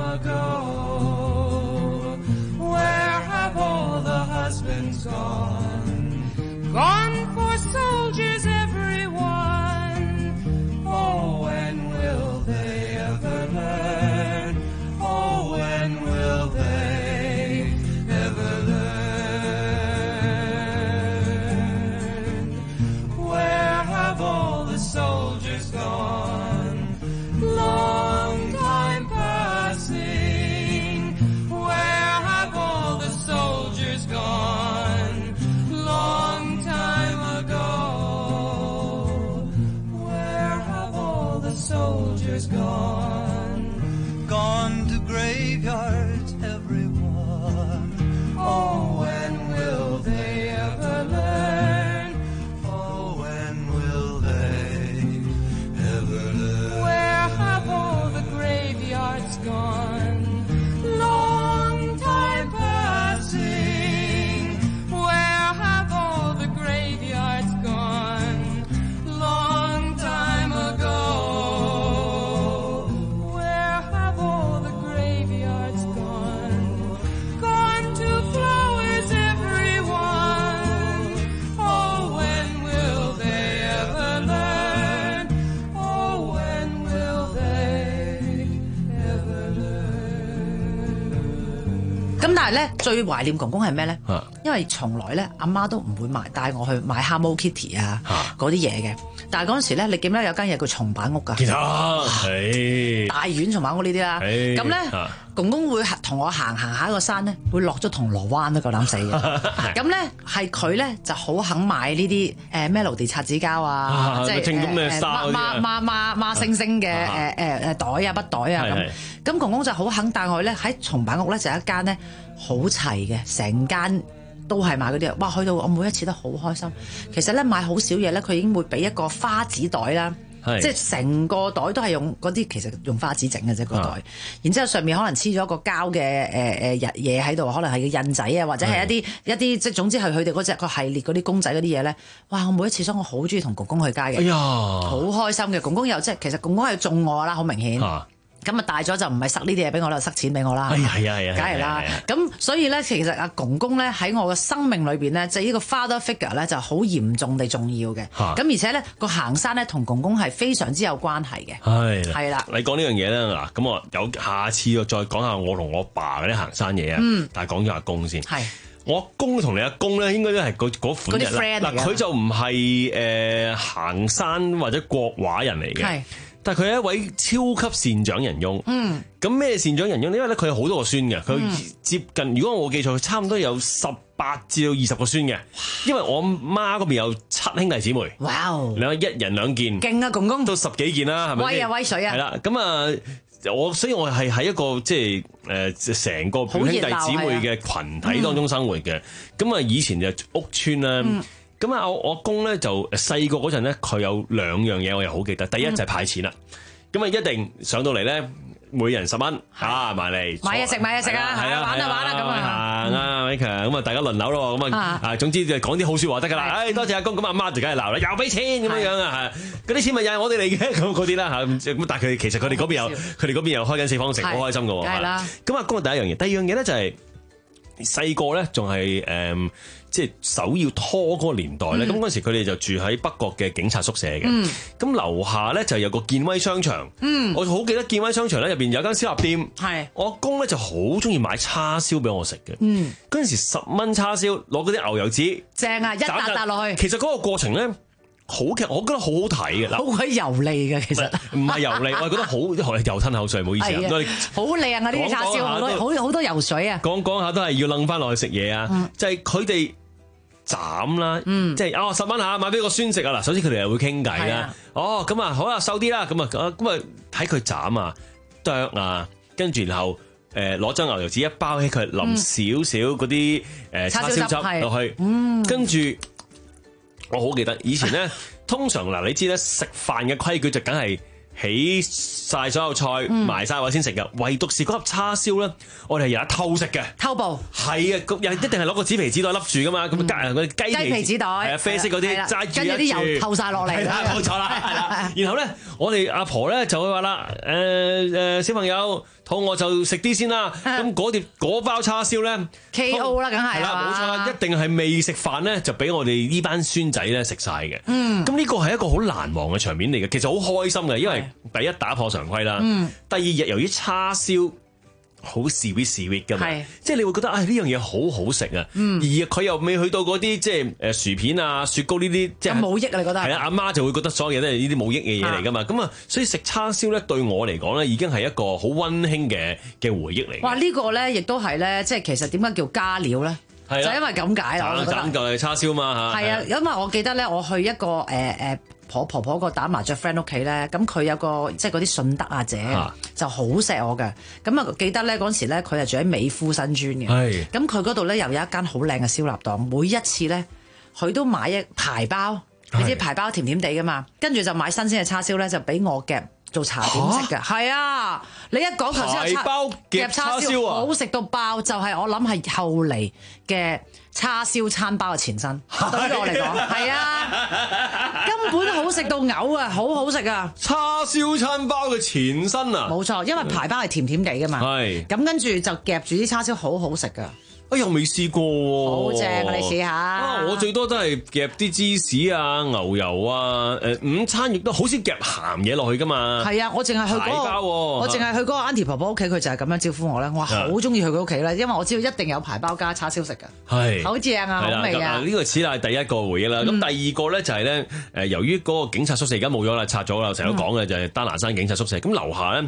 ago. Where have all the husbands gone? Gone for soldiers, everyone. Oh, when will they ever learn? Oh, when will they ever learn? Where have all the soldiers gone? Long time passing. Where have all the soldiers gone? Long time ago. Where have all the soldiers gone? Gone to graveyards, everyone. Oh, when will they ever learn? Oh, when will they ever learn? Where have all the graveyards gone? Long time passing. Where have all the graveyards gone? Long time ago. Where have all the graveyards gone? Gone to flowers, everyone. Oh, when will they ever learn? Oh, when will they ever learn? 咁但係咧，最懷念公公係咩咧？因為從來咧，阿媽都唔會買帶我去買 Hello Kitty 啊嗰啲嘢嘅。但係嗰陣時咧，你記唔記得有間嘢叫松板屋㗎？ 記得，係大丸松板屋呢啲啦。咁咧， 公公會同我行行下個山咧，會落咗銅鑼灣都夠膽死嘅。咁咧係佢咧就好肯買呢啲誒 Melody 擦紙膠啊，即係誒孖孖孖孖孖星星嘅誒誒誒袋啊筆袋啊咁。咁公公就好肯帶我咧喺松板屋咧就一間咧好齊嘅，成間都係買嗰啲啊！哇，去到我每一次都好開心。其實咧買好少嘢咧，佢已經會俾一個花紙袋啦。即係成個袋都係用嗰啲，其實用花紙整嘅啫個袋，啊、然之後上面可能黐咗個膠嘅誒誒嘢喺度，可能係個印仔啊，或者係一啲一啲即係總之係佢哋嗰隻個系列嗰啲公仔嗰啲嘢咧。哇！我每一次想我好中意同公公去街嘅，哎呀，好開心嘅。公公又即係其實公公係縱我啦，好明顯。啊咁啊大咗就唔係塞呢啲嘢俾我啦，塞錢俾我啦。係啊係啊係啊，梗係啦。咁所以咧，其實阿公公咧喺我嘅生命裏邊咧，就呢個 father figure 咧就好嚴重地重要嘅。咁而且咧個行山咧同公公係非常之有關係嘅。係係啦。你講呢樣嘢咧嗱，咁我有下次再講下我同我爸嗰啲行山嘢啊。嗯。但係講咗阿公先。係。我阿公同你阿公咧，應該都係嗰嗰款人啦。嗱，佢就唔係誒行山或者國畫人嚟嘅。係。但係佢係一位超級善長人翁。嗯，咁咩善長人翁？因為咧佢有好多個孫嘅，佢接近如果我冇記錯，佢差唔多有十八至到二十個孫嘅。因為我媽嗰邊有七兄弟姊妹。哇！兩一人兩件，勁啊！公公都十幾件啦，係咪？威啊威水啊！係啦，咁啊，我所以我係喺一個即係誒成個表兄弟姊妹嘅群體當中生活嘅。咁啊，以前就屋村啦。咁啊，我我公咧就細個嗰陣咧，佢有兩樣嘢我又好記得。第一就係派錢啦，咁啊一定上到嚟咧，每人十蚊嚇埋嚟買嘢食，買嘢食啊，係啊，玩啊玩啊咁啊，行啊偉強，咁啊大家輪流咯，咁啊啊總之就講啲好説話得㗎啦。唉，多謝阿公，咁阿媽就梗係鬧啦，又俾錢咁樣樣啊，係嗰啲錢咪又係我哋嚟嘅咁嗰啲啦嚇。咁但係佢其實佢哋嗰邊有佢哋嗰邊又開緊四方城，好開心㗎喎。係啦。咁阿公係第一樣嘢，第二樣嘢咧就係細個咧仲係誒。即係手要拖嗰個年代咧，咁嗰陣時佢哋就住喺北角嘅警察宿舍嘅，咁、嗯、樓下咧就有個健威商場，嗯、我好記得健威商場咧入邊有間燒臘店，是我阿公咧就好中意買叉燒俾我食嘅，嗰陣、嗯、時十蚊叉燒攞嗰啲牛油紙，正啊，一笪笪落去，其實嗰個過程咧。好劇，我覺得好好睇嘅，好鬼油膩嘅其實，唔係油膩，我係覺得好油吞口水，唔好意思啊，好靚啊！呢啲叉燒好多好好多油水啊！講講下都係要掕翻落去食嘢啊！就係佢哋斬啦，即係哦十蚊嚇買俾個孫食啊！嗱，首先佢哋又會傾偈啦，哦咁啊好啊瘦啲啦，咁啊咁啊睇佢斬啊剁啊，跟住然後誒攞張牛油紙一包起佢，淋少少嗰啲誒叉燒汁落去，跟住。我好記得以前咧，通常嗱你知咧食飯嘅規矩就梗係起晒所有菜，埋晒位先食嘅，唯獨是嗰盒叉燒咧，我哋係有得偷食嘅。偷步係啊，又一定係攞個紙皮紙袋笠住噶嘛，咁加嗰啲雞皮紙袋，係啊啡色嗰啲揸住，跟住啲油透晒落嚟，係啦冇錯啦，係啦。然後咧，我哋阿婆咧就會話啦，誒誒小朋友。肚餓就食啲先啦，咁嗰碟嗰包叉燒咧 K O 啦，梗係啦，冇錯啦，一定係未食飯咧就俾我哋呢班孫仔咧食晒嘅。嗯，咁呢個係一個好難忘嘅場面嚟嘅，其實好開心嘅，因為第一打破常規啦，嗯、第二日由於叉燒。好 sweet sweet 噶嘛，即係你會覺得啊呢樣嘢好好食啊，而佢又未去到嗰啲即係誒薯片啊、雪糕呢啲，即係冇益啊！你覺得係啊？阿媽就會覺得所有嘢都係呢啲冇益嘅嘢嚟噶嘛，咁啊，所以食叉燒咧對我嚟講咧已經係一個好溫馨嘅嘅回憶嚟。哇！呢個咧亦都係咧，即係其實點解叫加料咧？就因為咁解啦，我覺得。斬就係叉燒嘛嚇。係啊，因為我記得咧，我去一個誒誒。婆婆婆個打麻雀 friend 屋企咧，咁佢有個即係嗰啲順德阿姐，啊、就好錫我嘅。咁啊記得咧嗰陣時咧，佢係住喺美孚新村嘅。係。咁佢嗰度咧又有一間好靚嘅燒臘檔，每一次咧佢都買一排包，你知排包甜甜地噶嘛，跟住就買新鮮嘅叉燒咧，就俾我夾做茶點食嘅。係啊，啊，你一講頭先排包夾叉燒啊，好食到爆，就係、是、我諗係後嚟嘅。叉燒餐包嘅前身，對於我嚟講，係啊，根本好食到嘔啊，好好食啊！叉燒餐包嘅前身啊，冇錯，因為排包係甜甜地㗎嘛，係，咁跟住就夾住啲叉燒，好好食㗎。哎呀，未試過喎，好正啊！你試下啊！我最多都係夾啲芝士啊、牛油啊，誒午餐亦都好少夾鹹嘢落去㗎嘛。係啊，我淨係去嗰個，我淨係去嗰個 Auntie 婆婆屋企，佢就係咁樣招呼我咧。我好中意去佢屋企咧，因為我知道一定有排包加叉燒食㗎。係，好正啊，好味啊！呢個此係第一個回憶啦。咁第二個咧就係咧，誒由於嗰個警察宿舍而家冇咗啦，拆咗啦，成日都講嘅就係丹拿山警察宿舍。咁樓下咧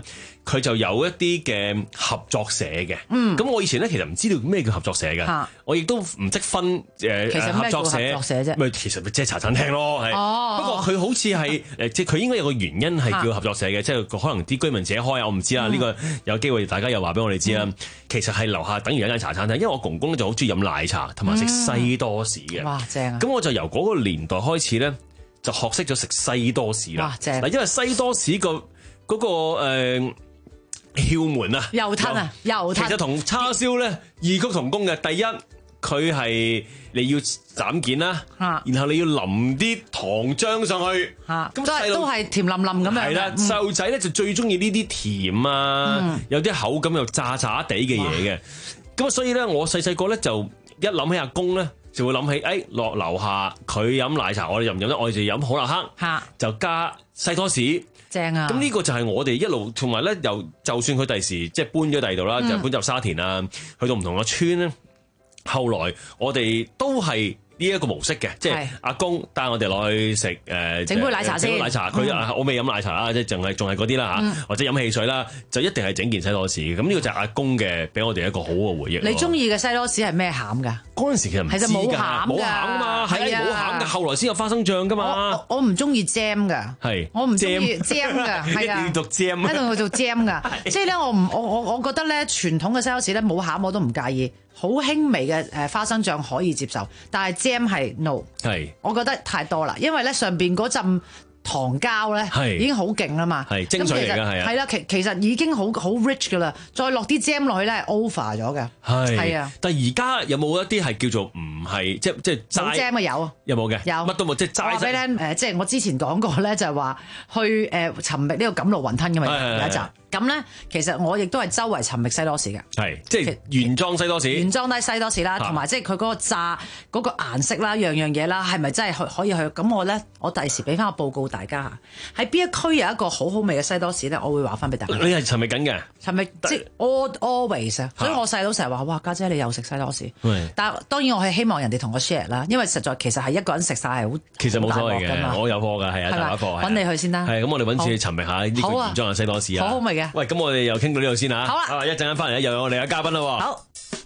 佢就有一啲嘅合作社嘅。 嗯， 咁我以前咧其實唔知道咩叫合作社嘅， 啊、 我亦都唔識分誒、呃、 其實合作社。 合作社啫， 咪其實咪即係茶餐廳咯，係。 哦、 不過佢好似係誒，即係佢應該有個原因係叫合作社嘅，即係可能啲居民自己開啊，我唔知啊。呢、嗯、個有機會大家又話俾我哋知啦。嗯、其實係樓下等於一間茶餐廳，因為我公公咧就好中意飲奶茶同埋食西多士嘅。哇，正啊！咁我就由嗰個年代開始咧，就學識咗食西多士啦。哇，正！嗱，因為西多士、個嗰個誒竅門啊， 油吞啊，油吞。 其實同叉燒咧異曲同工嘅。第一，佢係你要斬件啦，然後你要淋啲糖漿上去， 咁都係都係甜淋淋咁樣。係啦， 細路仔咧就最中意呢啲甜啊，嗯、有啲口感又炸炸地嘅嘢嘅。咁啊，所以咧我細細個咧就一諗起阿公咧，就會諗起誒落樓下佢飲奶茶，我哋又唔飲得，我哋就飲可樂克，就加西多士。正啊！咁呢個就係我哋一路，同埋咧又就算佢第時即係搬咗第二度啦，嗯、就搬入沙田啊，去到唔同嘅村咧。後來我哋都係呢一個模式嘅，即係阿公帶我哋落去食誒整杯奶茶先， 整杯奶茶佢啊、嗯、我未飲奶茶啦，即係仲係仲係嗰啲啦嚇，或者飲汽水啦，就一定係整件西多士。咁呢個就係阿公嘅俾我哋一個好嘅回憶。 你中意嘅西多士係咩餡㗎？ 嗰陣時其實唔知㗎，冇餡冇餡啊嘛，係冇餡㗎，後來先有花生醬㗎嘛。 我唔中意 jam 㗎， 係我唔中意 jam 㗎，係啊， 讀 jam 喺度做 jam 㗎，即係咧我唔我我我覺得咧傳統嘅西多士咧冇餡我都唔介意。好輕微嘅誒花生醬可以接受，但係 jam 係 no， 係我覺得太多啦，因為咧上邊嗰陣糖膠咧已經好勁啦嘛， 係精髓嚟㗎，係啊， 係啦，其其實已經好好 rich 㗎啦，再落啲 jam 落去咧係 over 咗嘅，係係啊。但係而家有冇一啲係叫做唔係即即係齋 jam 嘅有有冇嘅？有乜都冇，即係齋。話俾你聽誒，即係我之前講過咧，就係話去誒尋覓呢個錦鹵雲吞㗎嘛，有一集。咁咧，其實我亦都係周圍尋覓西多士嘅，係即係原裝西多士，原裝都係西多士啦，同埋即係佢嗰個炸嗰個顏色啦，樣樣嘢啦，係咪真係可可以去？咁我咧，我第時俾翻個報告大家，喺邊一區有一個好好味嘅西多士咧，我會話翻俾大家。你係尋覓緊嘅，尋覓即係 always 啊！所以我細佬成日話：哇，家姐你又食西多士。但係當然我係希望人哋同我 share 啦，因為實在其實係一個人食晒係好其實冇所謂嘅，我有貨㗎，係啊，大把貨。揾你去先啦。係咁，我哋揾次去尋覓下呢個原裝嘅西多士啊，好好味嘅。喂，咁我哋又傾到呢度先啦。好啊，啊一陣間翻嚟咧，又有我哋嘅嘉賓啦。好。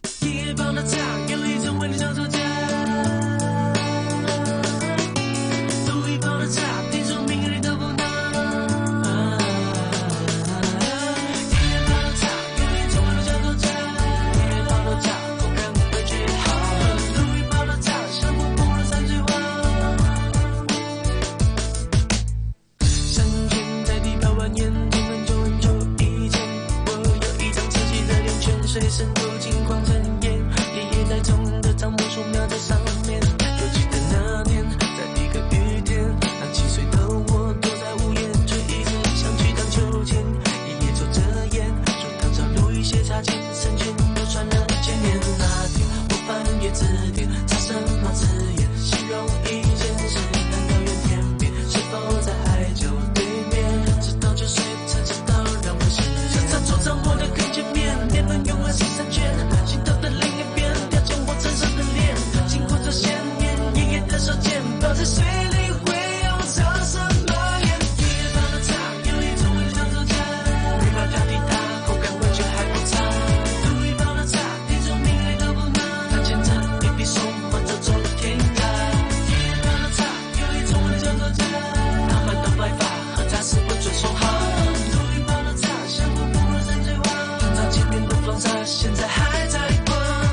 深入金光阵眼，爷爷带种的樟木树苗在上面。犹记得那年，在一个雨天，当七岁的我躲在屋檐，却一直想去荡秋千。爷爷抽着烟，说唐朝有一些插件，神仙流传了千年。那天我翻阅字典，查什么字眼，形容一件事，难道远天边？是否在海角对面？直到九岁才知道让我失眠。他坐上我的跟前面，年轮永远是三圈，心头的另一边，条件我成熟的脸，经过这些年，爷爷的手剑，泡在水里会有潮什么烟？爷爷泡的茶有一种味叫做家，没法挑剔它，口感完全还不差。路易泡的茶，听说名利都不拿，他虔诚一笔送我走错了天涯。爷爷泡的茶有一种味叫做家，浪漫的白发和他是我最说好。路易泡的茶，像我不了山水画，唐朝千年的风沙，现在还在挂。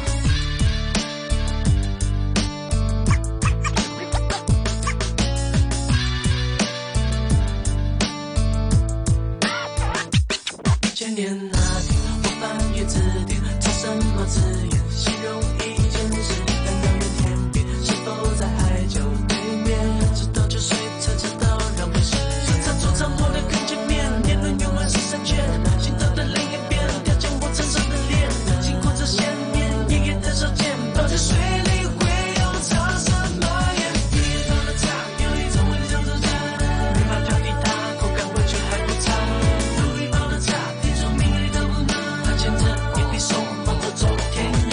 千年那天，我翻阅字典，查什么字眼，形容一件事，难道远天边？是否在海角对面？直到九岁才知道让我失眠。他坐上我的跟前面，年轮永远是三圈，心头的另一边，条件我成熟的脸，经过这些年，爷爷的手剑，泡在水里会有潮什么烟？爷爷泡的茶有一种味叫做家，没法挑剔它，口感完全还不差。路易泡的茶，听说名利都不拿，他牵着一笔送我走走天涯。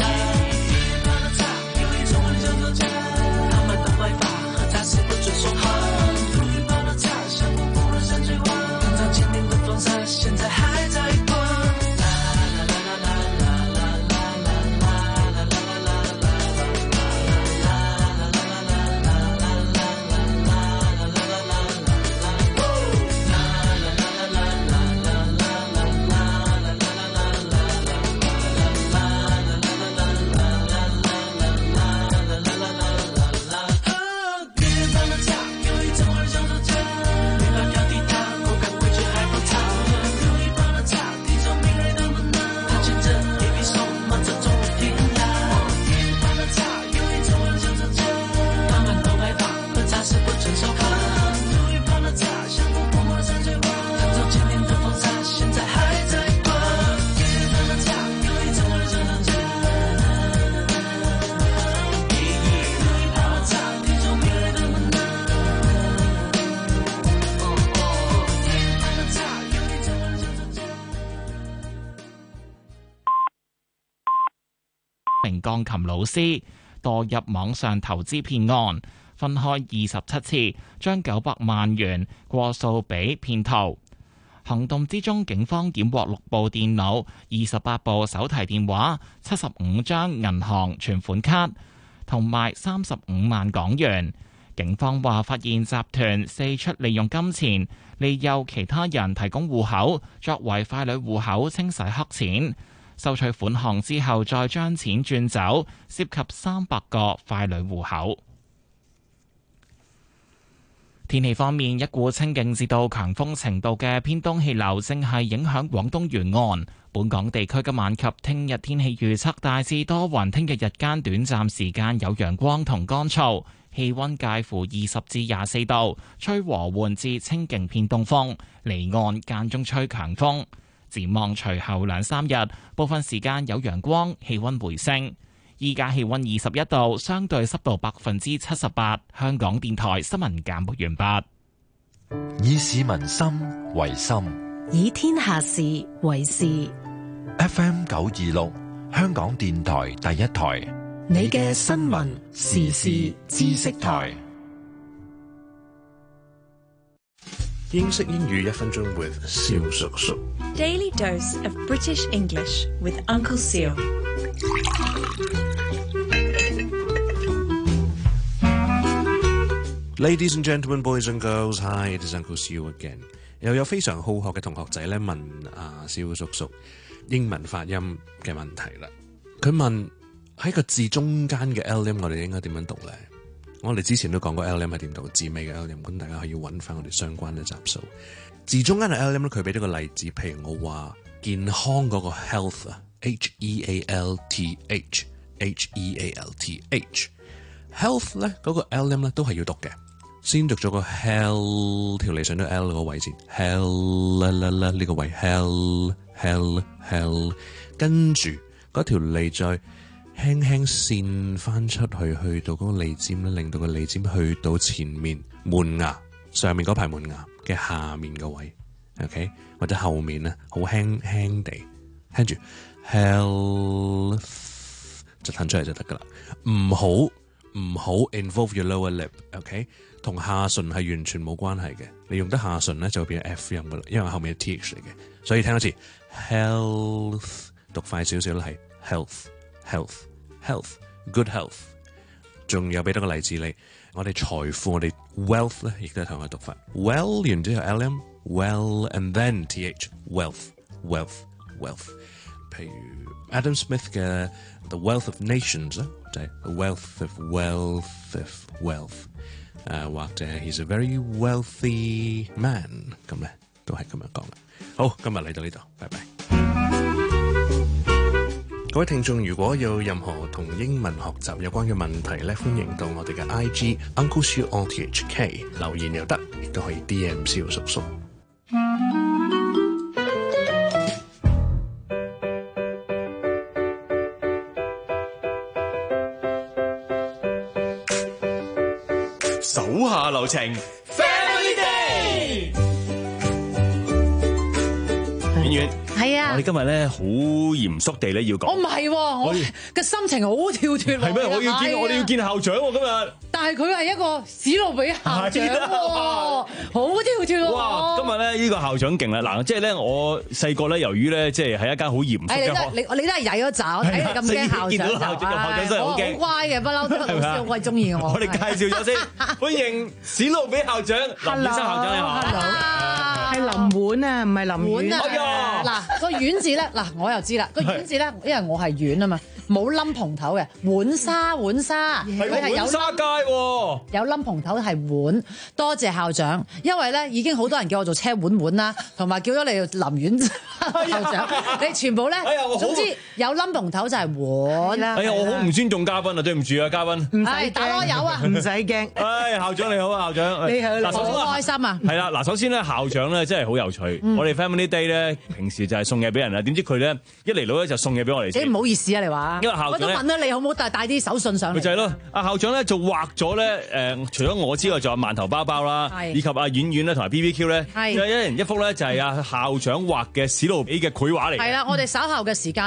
名鋼琴老師墮入網上投資騙案，分開二十七次將九百萬元過數俾騙徒。行動之中，警方檢獲六部電腦、二十八部手提電話、七十五張銀行存款卡同埋三十五萬港元。警方話發現集團四出利用金錢利誘其他人提供戶口，作為傀儡戶口清洗黑錢，收取款項之後再將錢轉走，涉及三百個傀儡戶口。天氣方面，一股清勁至到強風程度嘅偏東氣流正係影響廣東沿岸。本港地區今晚及聽日天氣預測大致多雲，聽日日間短暫時間有陽光同乾燥，氣溫介乎二十至廿四度，吹和緩至清勁偏東風，離岸間中吹強風。展望隨後兩三日，部分時間有陽光，氣溫回升。依家氣溫二十一度，相對濕度百分之七十八。香港電台新聞簡報完畢。 以市民心為心， 以天下事為事。 F M 九二六，香港電台第一台， 你嘅新聞時事知識台。 英式英語一分鐘 with 蕭叔叔。 Daily dose of British English with Uncle Seal。 Ladies and gentlemen, boys and girls, hi, it is Uncle Seal again。又有非常好學嘅同學仔咧問阿蕭叔叔英文發音嘅問題啦。佢問喺個字中間嘅 L M 我哋應該點樣讀咧？我哋之前都講過 L M 係點讀，字尾嘅 L M， 咁大家可以揾翻我哋相關嘅集數。字中間嘅 L M 咧，佢俾咗個例子，譬如我話健康嗰個 health 啊 ，H E A L T H，H E A L T H，health 咧嗰個 L M 咧都係要讀嘅。先讀咗個 hell 條脷上到 L 個位先 ，hell 啦啦啦呢個位 hell hell hell， 跟住嗰條脷再輕輕線翻出去，去到嗰個脷尖咧，令到個脷尖去到前面門牙上面嗰排門牙嘅下面個位 ，OK 或者後面咧，好輕輕地，跟住 health 就彈出嚟就得噶啦，唔好唔好 involve your lower lip，OK。同下唇係完全冇關係嘅，你用得下唇咧就會變 F 音噶啦，因為後面係 th 嚟嘅，所以聽多次 health 讀快少少啦，係 health health health good health。仲有俾多個例子你，我哋財富我哋 wealth 咧，亦都係同樣讀法 well 完之後 lm well and then th wealth wealth wealth。譬如 Adam Smith 嘅 The Wealth of Nations 咧，就係 The Wealth of Wealth of Wealth。誒、uh, 或者 he's a very wealthy man， 咁咧都係咁樣講啦。好，今日嚟到呢度，拜拜。各位聽眾，如果有任何同英文學習有關嘅問題咧，歡迎到我哋嘅 I G Uncle Siu O T H K 留言又得，亦都可以 D M 蕭叔叔。 手下留情 ，Family Day。演員係啊， 我哋今日咧好嚴肅地咧要講。 我唔係，我嘅心情好跳脫。 係咩？我要見，我哋要見校長喎今日。 但係佢係一個史努比校長喎，好跳脫喎。 哇！今日咧呢個校長勁啦，嗱，即係咧我細個咧，由於咧即係喺一間好嚴肅嘅學， 你你都係曳咗爪，睇你咁驚校長就，校長真係好驚，好乖嘅，不嬲都老師好鬼中意我。 我哋介紹咗先，歡迎史努比校長林建生校長，你好。 係林婉啊，唔係林婉啊。嗱個丸字咧，嗱我又知啦，個丸字咧，因為我係丸啊嘛，冇冧蓬頭嘅，碗沙碗沙，佢係有沙街喎， 有冧蓬頭係碗。多謝校長，因為咧已經好多人叫我做車碗碗啦，同埋叫咗你林婉校長，你全部咧，總之有冧蓬頭就係碗啦。 哎呀，我好唔尊重嘉賓啊，對唔住啊，嘉賓。 唔使打囉柚啊，唔使驚。 哎，校長你好啊，校長。 你好，嗱，好開心啊。 係啦，嗱，首先咧，校長咧真係好有趣。我哋 Family Day 咧，平時就係送嘢俾人啦，點知佢咧一嚟到咧就送嘢俾我哋食。 你唔好意思啊，你話。因為校長我都問啦，你好唔好帶帶啲手信上嚟？ 咪就係咯，阿校長咧就畫咗咧誒，除咗我之外，仲有饅頭包包啦，以及阿婉婉咧同埋 B B Q 咧，有一人一幅咧就係阿校長畫嘅史努比嘅繪畫嚟。 係啦，我哋稍後嘅時間咧就會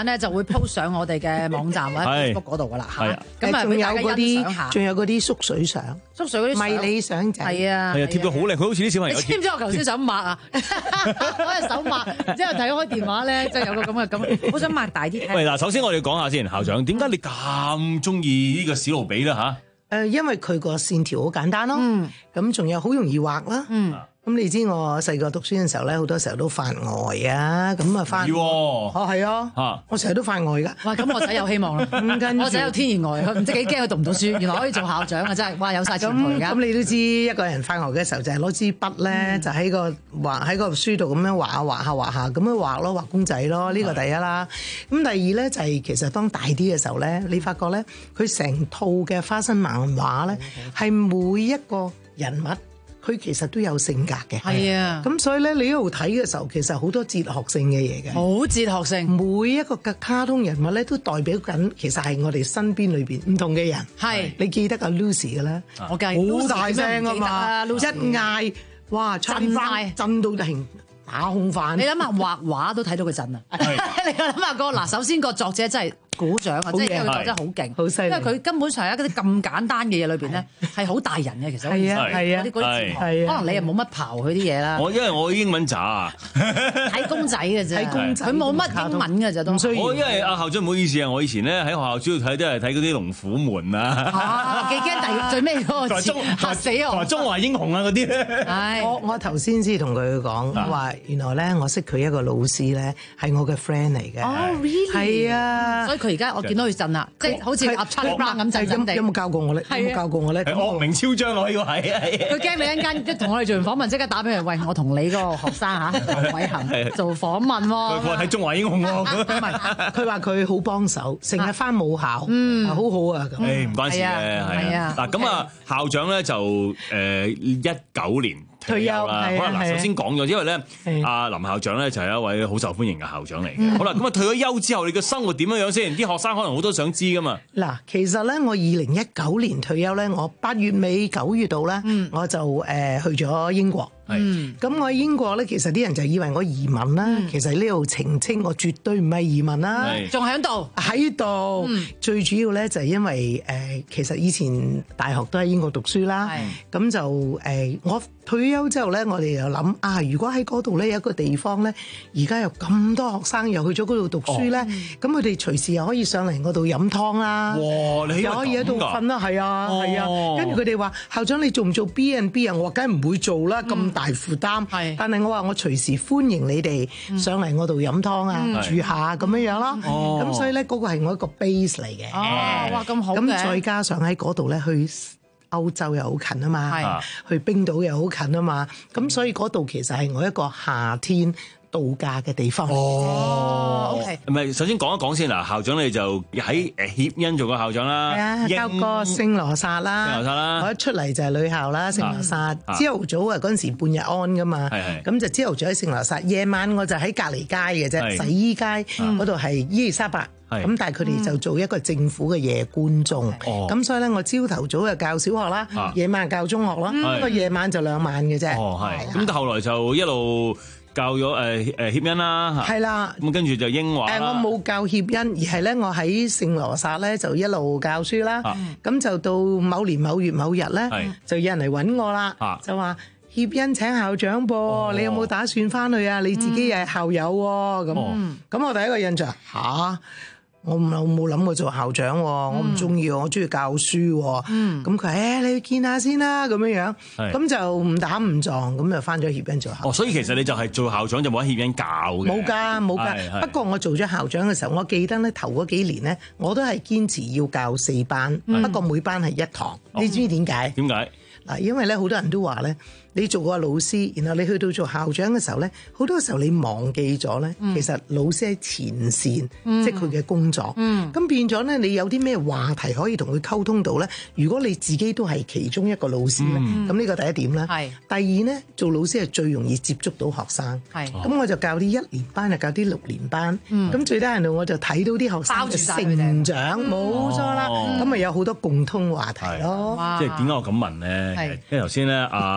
會 post 上我哋嘅網站或者 Facebook 嗰度噶啦嚇。咁啊， 仲有嗰俾大家欣賞下啲，仲有嗰啲縮水相， 縮水嗰啲迷你相仔， 係啊， 係啊，貼到好靚，佢好似啲小朋友貼。 你知唔知我頭先想抹啊？攞隻手抹，之後睇開電話咧，即係有個咁嘅咁，好想擘大啲。 喂，嗱，首先我哋講下先，校長點解你咁中意呢個史努比咧嚇？ 誒，因為佢個線條好簡單咯，咁仲有好容易畫啦。咁你知我細個讀書嘅時候咧，好多時候都發呆啊，咁啊翻，哦係啊，我成日都發呆㗎。 哇，咁我仔有希望啦，我仔有天然呆，佢唔知幾驚佢讀唔到書，原來可以做校長啊！真係，哇，有晒前途㗎。 咁你都知一個人發呆嘅時候就係攞支筆咧，就喺個畫喺個書度咁樣畫下畫下畫下咁樣畫咯，畫公仔咯，呢個第一啦。咁第二咧就係其實當大啲嘅時候咧，你發覺咧佢成套嘅花生漫畫咧係每一個人物。佢其實都有性格嘅， 係啊， 咁所以咧，你一路睇嘅時候，其實好多哲學性嘅嘢嘅， 好哲學性。 每一個嘅卡通人物咧，都代表緊其實係我哋身邊裏邊唔同嘅人。 係， 你記得阿 Lucy 嘅啦， 我梗係好大聲啊嘛，一嗌哇， 震曬， 震到停。打空翻， 你諗下畫畫都睇到佢震啊！你諗下個嗱，首先個作者真係鼓掌啊！即係因為佢作者好勁， 好犀利， 因為佢根本上喺嗰啲咁簡單嘅嘢裏邊咧，係好大人嘅。其實係啊係啊， 嗰啲嗰啲字，可能你又冇乜刨佢啲嘢啦。 我因為我英文渣啊， 睇公仔嘅啫， 睇公仔， 佢冇乜英文嘅啫，都。 我因為阿校長唔好意思啊，我以前咧喺學校主要睇都係睇嗰啲龍虎門啊， 幾驚第最尾嗰個字嚇死我， 同埋中華英雄啊嗰啲咧。 我我頭先先同佢講話，原來咧我識佢一個老師咧係我嘅 friend 嚟嘅。 哦 really？ 係啊， 所以佢而家我見到佢震啦，即係好似阿七咁咁震震地。 有冇教過我咧？有冇教過我咧？ 惡名昭彰我呢個係。 佢驚你一陣間一同我哋做完訪問，即刻打俾佢，喂，我同你嗰個學生嚇黃偉恒做訪問喎。 佢話睇中華英雄喎。 唔係，佢話佢好幫手，成日翻母校，嗯，好好啊咁。 誒唔關事嘅，係啊。嗱咁啊，校長咧就誒一九年退休啦。好啦，嗱首先講咗，因為咧阿林校長咧就係一位好受歡迎嘅校長嚟嘅。好啦，咁啊退咗休之後，你嘅生活點樣樣先？啲學生可能好多想知噶嘛。 嗱，其實咧我二零一九年退休咧，我八月尾九月度咧，我就誒去咗英國。嗯，咁我喺英國咧，其實啲人就以為我移民啦，其實呢度澄清我絕對唔係移民啦， 仲喺度喺度。最主要咧就係因為誒，其實以前大學都喺英國讀書啦，咁就誒我退休之後咧，我哋又諗啊，如果喺嗰度咧有一個地方咧，而家有咁多學生又去咗嗰度讀書咧，咁佢哋隨時又可以上嚟我度飲湯啦， 哇！你又可以喺度瞓啦，係啊係啊，跟住佢哋話校長你做唔做 B and B 啊？我話梗係唔會做啦，咁大負擔，但係我話我隨時歡迎你哋上嚟我度飲湯啊，嗯、住下咁樣樣啦。咁、哦、所以咧，嗰、嗰個係我一個 base 嚟嘅。 哦，哇，咁好嘅。 咁再加上喺嗰度咧，去歐洲又好近啊嘛，去冰島又好近啊嘛。咁所以嗰度其實係我一個夏天度假嘅地方。 哦 ，OK。 唔係，首先講一講先嗱，校長你就喺誒協恩做過校長啦， 係啊，教過聖羅撒啦， 聖羅撒啦， 我一出嚟就係女校啦，聖羅撒。朝頭早啊，嗰陣時半日安噶嘛，咁就朝頭早喺聖羅撒，夜晚我就喺隔離街嘅啫，洗衣街嗰度係伊利沙伯。咁但係佢哋就做一個政府嘅夜觀眾，咁所以咧我朝頭早就教小學啦，夜晚教中學啦，不過夜晚就兩晚嘅啫。 哦，係。咁後來就一路教咗誒誒協恩啦， 係啦。 咁跟住就英華。 誒我冇教協恩，而係咧我喺聖羅撒咧就一路教書啦。咁就到某年某月某日咧，就有人嚟揾我啦，就話協恩請校長噃，你有冇打算翻去啊？你自己又係校友喎，咁咁我第一個印象嚇。我唔冇冇諗過做校長喎，我唔中意，我中意教書喎。咁佢誒，你去見下先啦，咁樣樣，咁就唔打唔撞，咁就翻咗協恩做校長。 哦，所以其實你就係做校長就冇喺協恩教嘅。 冇㗎，冇㗎。不過我做咗校長嘅時候，我記得咧頭嗰幾年咧，我都係堅持要教四班，不過每班係一堂。你知唔知點解？ 點解？ 嗱，因為咧好多人都話咧，你做個老師，然後你去到做校長嘅時候咧，好多時候你忘記咗咧，其實老師喺前線，即係佢嘅工作。咁變咗咧，你有啲咩話題可以同佢溝通到咧？如果你自己都係其中一個老師咧，咁呢個第一點啦。係。第二咧，做老師係最容易接觸到學生。係。咁我就教啲一年班，就教啲六年班。咁最低限度我就睇到啲學生嘅成長，冇錯啦。咁咪有好多共通話題咯。 即係點解我咁問咧？因為頭先咧，阿校長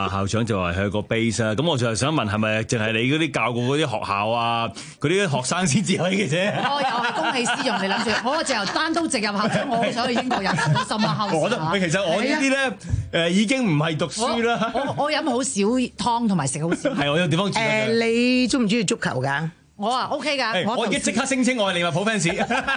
就話係個 base 啊，咁我就係想問係咪淨係你嗰啲教過嗰啲學校啊，嗰啲學生先至可以嘅啫？ 我又係公器私用，你諗住我就由單刀直入校長，我想去英國入到深啊後。 我都唔其實我呢啲咧誒已經唔係讀書啦。 我我飲好少湯同埋食好少。 係我有地方住。 誒，你中唔中意足球㗎？ 我啊 OK 㗎， 我已經即刻聲稱我係利物浦 fans。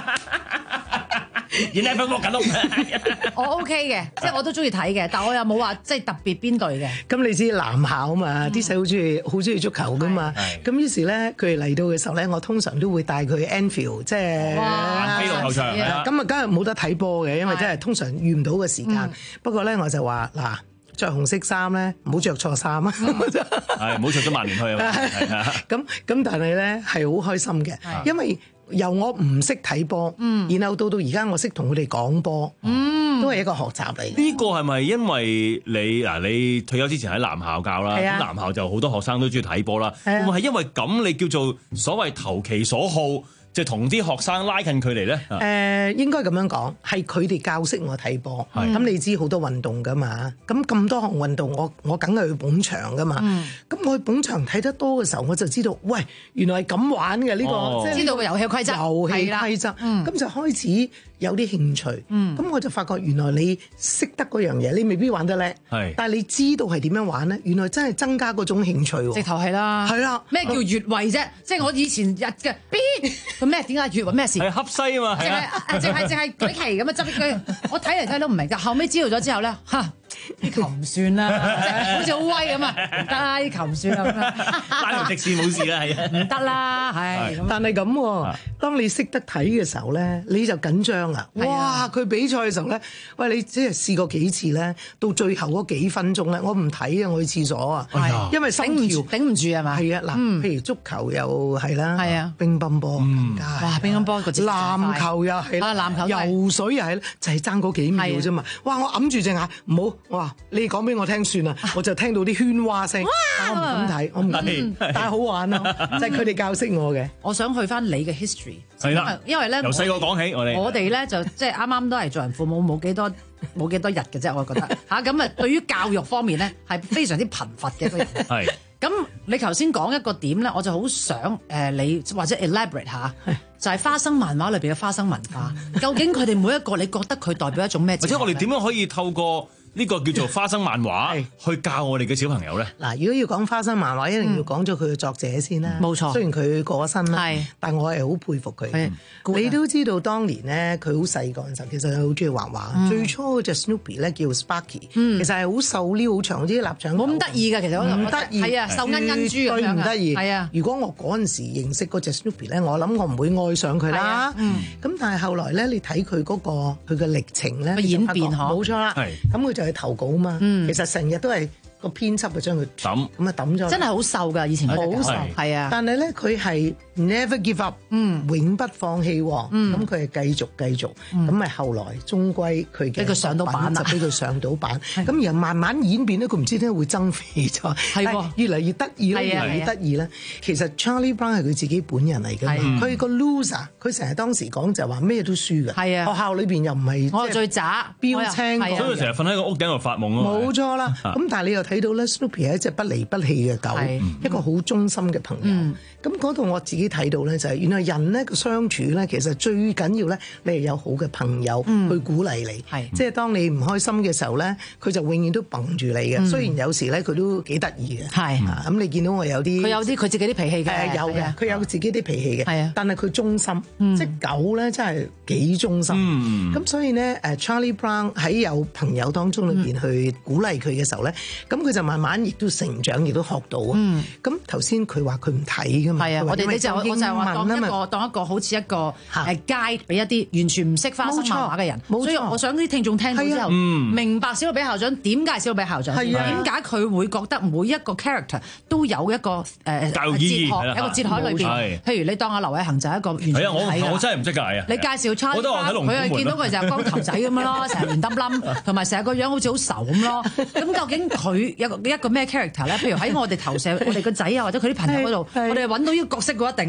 而家分屋緊屋， 我 OK 嘅，即係我都中意睇嘅，但我又冇話即係特別邊隊嘅。 咁你知男校啊嘛，啲細好中意好中意足球噶嘛。咁於是咧，佢哋嚟到嘅時候咧，我通常都會帶佢 Anfield， 即係飛龍球場。咁啊，梗係冇得睇波嘅，因為真係通常遇唔到嘅時間。不過咧，我就話嗱，着紅色衫咧，唔好着錯衫啊。 係唔好着咗曼聯去啊。 咁咁，但係咧係好開心嘅，因為由我唔識睇波，然後到到而家我識同佢哋講波，都係一個學習嚟。 呢個係咪因為你嗱你退休之前喺男校教啦？咁男校就好多學生都中意睇波啦。會唔會係因為咁你叫做所謂投其所好？就同啲學生拉近距離咧？誒、 呃、應該咁樣講，係佢哋教識我睇波。咁你知好多運動噶嘛？咁咁多項運動，我我梗係去捧場噶嘛。咁、嗯、我去捧場睇得多嘅時候，我就知道，喂，原來係咁玩嘅呢、呢個， 哦、 即係知道個遊戲規則。 遊戲規則，咁、嗯、就開始有啲興趣。咁、嗯、我就發覺原來你識得嗰樣嘢，你未必玩得叻。但係你知道係點樣玩咧？原來真係增加嗰種興趣喎。 直頭係啦。 係啦。 咩叫越位啫？即係我以前日嘅 B。咁咩？點解越位咩事？ 係恰西啊嘛， 淨係淨係淨係舉旗咁樣執佢。我睇嚟睇都唔明，但後尾知道咗之後咧，嚇啲球唔算啦，即係好似好威咁啊！唔得啦，啲球唔算啦， 拉條直線冇事啦，係啊， 唔得啦，係。 但係咁喎，當你識得睇嘅時候咧，你就緊張啦。哇！佢比賽嘅時候咧，喂，你即係試過幾次咧？到最後嗰幾分鐘咧，我唔睇啊，我去廁所啊，因為心跳頂唔住係嘛？ 係啊，嗱，譬如足球又係啦， 係啊， 乒乓波更加， 哇，乒乓波個節奏籃球又係啦， 籃球游水又係咧，就係爭嗰幾秒啫嘛。哇！我揞住隻眼，唔好，我話你講俾我聽算啦，我就聽到啲喧嘩聲，我唔敢睇，我唔敢，但係好玩咯，就係佢哋教識我嘅。 我想去翻你嘅 history， 係啦， 因為咧由細個講起，我哋我哋咧就即係啱啱都係做人父母，冇幾多冇幾多日嘅啫，我覺得嚇咁啊。對於教育方面咧，係非常之貧乏嘅一個人。 係咁，你頭先講一個點咧，我就好想誒你或者 elaborate 下，就係花生漫畫裏邊嘅花生文化。究竟佢哋每一個，你覺得佢代表一種咩？ 或者我哋點樣可以透過呢個叫做花生漫畫去教我哋嘅小朋友咧？ 嗱，如果要講花生漫畫，一定要講咗佢嘅作者先啦。冇錯，雖然佢過咗身啦，但我係好佩服佢。你都知道當年咧，佢好細個嘅時候，其實佢好中意畫畫。最初嗰隻 Snoopy 咧叫 Sparky，其實係好瘦溜，好長啲臘腸，冇咁得意嘅。其實唔得意，係啊，瘦恩恩豬咁樣唔得意。 係啊， 如果我嗰陣時認識嗰隻 Snoopy 咧，我諗我唔會愛上佢啦。咁但係後來咧，你睇佢嗰個佢嘅歷程咧， 演變冇錯啦。咁佢就係投稿嘛。其實成日都係個編輯就將佢抌咁啊抌咗， 真係好瘦㗎，以前好瘦，係啊。 但係咧佢係 never give up，嗯，永不放棄。咁佢係繼續繼續，咁咪後來終歸佢嘅俾佢上到版就俾佢上到版。咁然後慢慢演變咧，佢唔知點解會增肥咗，係越嚟越得意啦，越嚟越得意啦。其實 Charlie Brown 係佢自己本人嚟㗎嘛，佢個 loser，佢成日當時講就話咩都輸㗎。係啊，學校裏邊又唔係我最渣標青， 所以佢成日瞓喺個屋頂度發夢咯。 冇錯啦，咁但係你又睇到咧 Snoopy 係一隻不離不棄嘅狗，一個好忠心嘅朋友。咁嗰度我自己睇到咧，就係原來人咧個相處咧，其實最緊要咧，你係有好嘅朋友去鼓勵你。即係當你唔開心嘅時候咧，佢就永遠都綁住你嘅。雖然有時咧佢都幾得意嘅。係咁，你見到我有啲， 佢有啲佢自己啲脾氣嘅， 有嘅，佢有自己啲脾氣嘅。係啊，但係佢忠心，即係狗咧真係幾忠心。咁所以咧，誒 Charlie Brown 喺有朋友當中裏邊去鼓勵佢嘅時候咧，咁佢就慢慢亦都成長，亦都學到啊。咁頭先佢話佢唔睇㗎嘛。係啊， 我哋呢就我就係話當一個當一個好似一個誒 guide 俾一啲完全唔識花生漫畫嘅人。所以我想啲聽眾聽到之後明白小魯比校長點解小魯比校長，點解佢會覺得每一個 character 都有一個誒教育意義， 一個哲學裏邊。譬如你當阿劉偉恒就係一個完全係啊，我我真係唔識㗎啊！ 你介紹 Charlie Brown，佢係見到佢就係光頭仔咁樣咯，成日亂揼冧，同埋成日個樣好似好愁咁咯。咁究竟佢有個一個咩 character 咧？譬如喺我哋投射我哋個仔啊，或者佢啲朋友嗰度，我哋揾到呢個角色嘅一定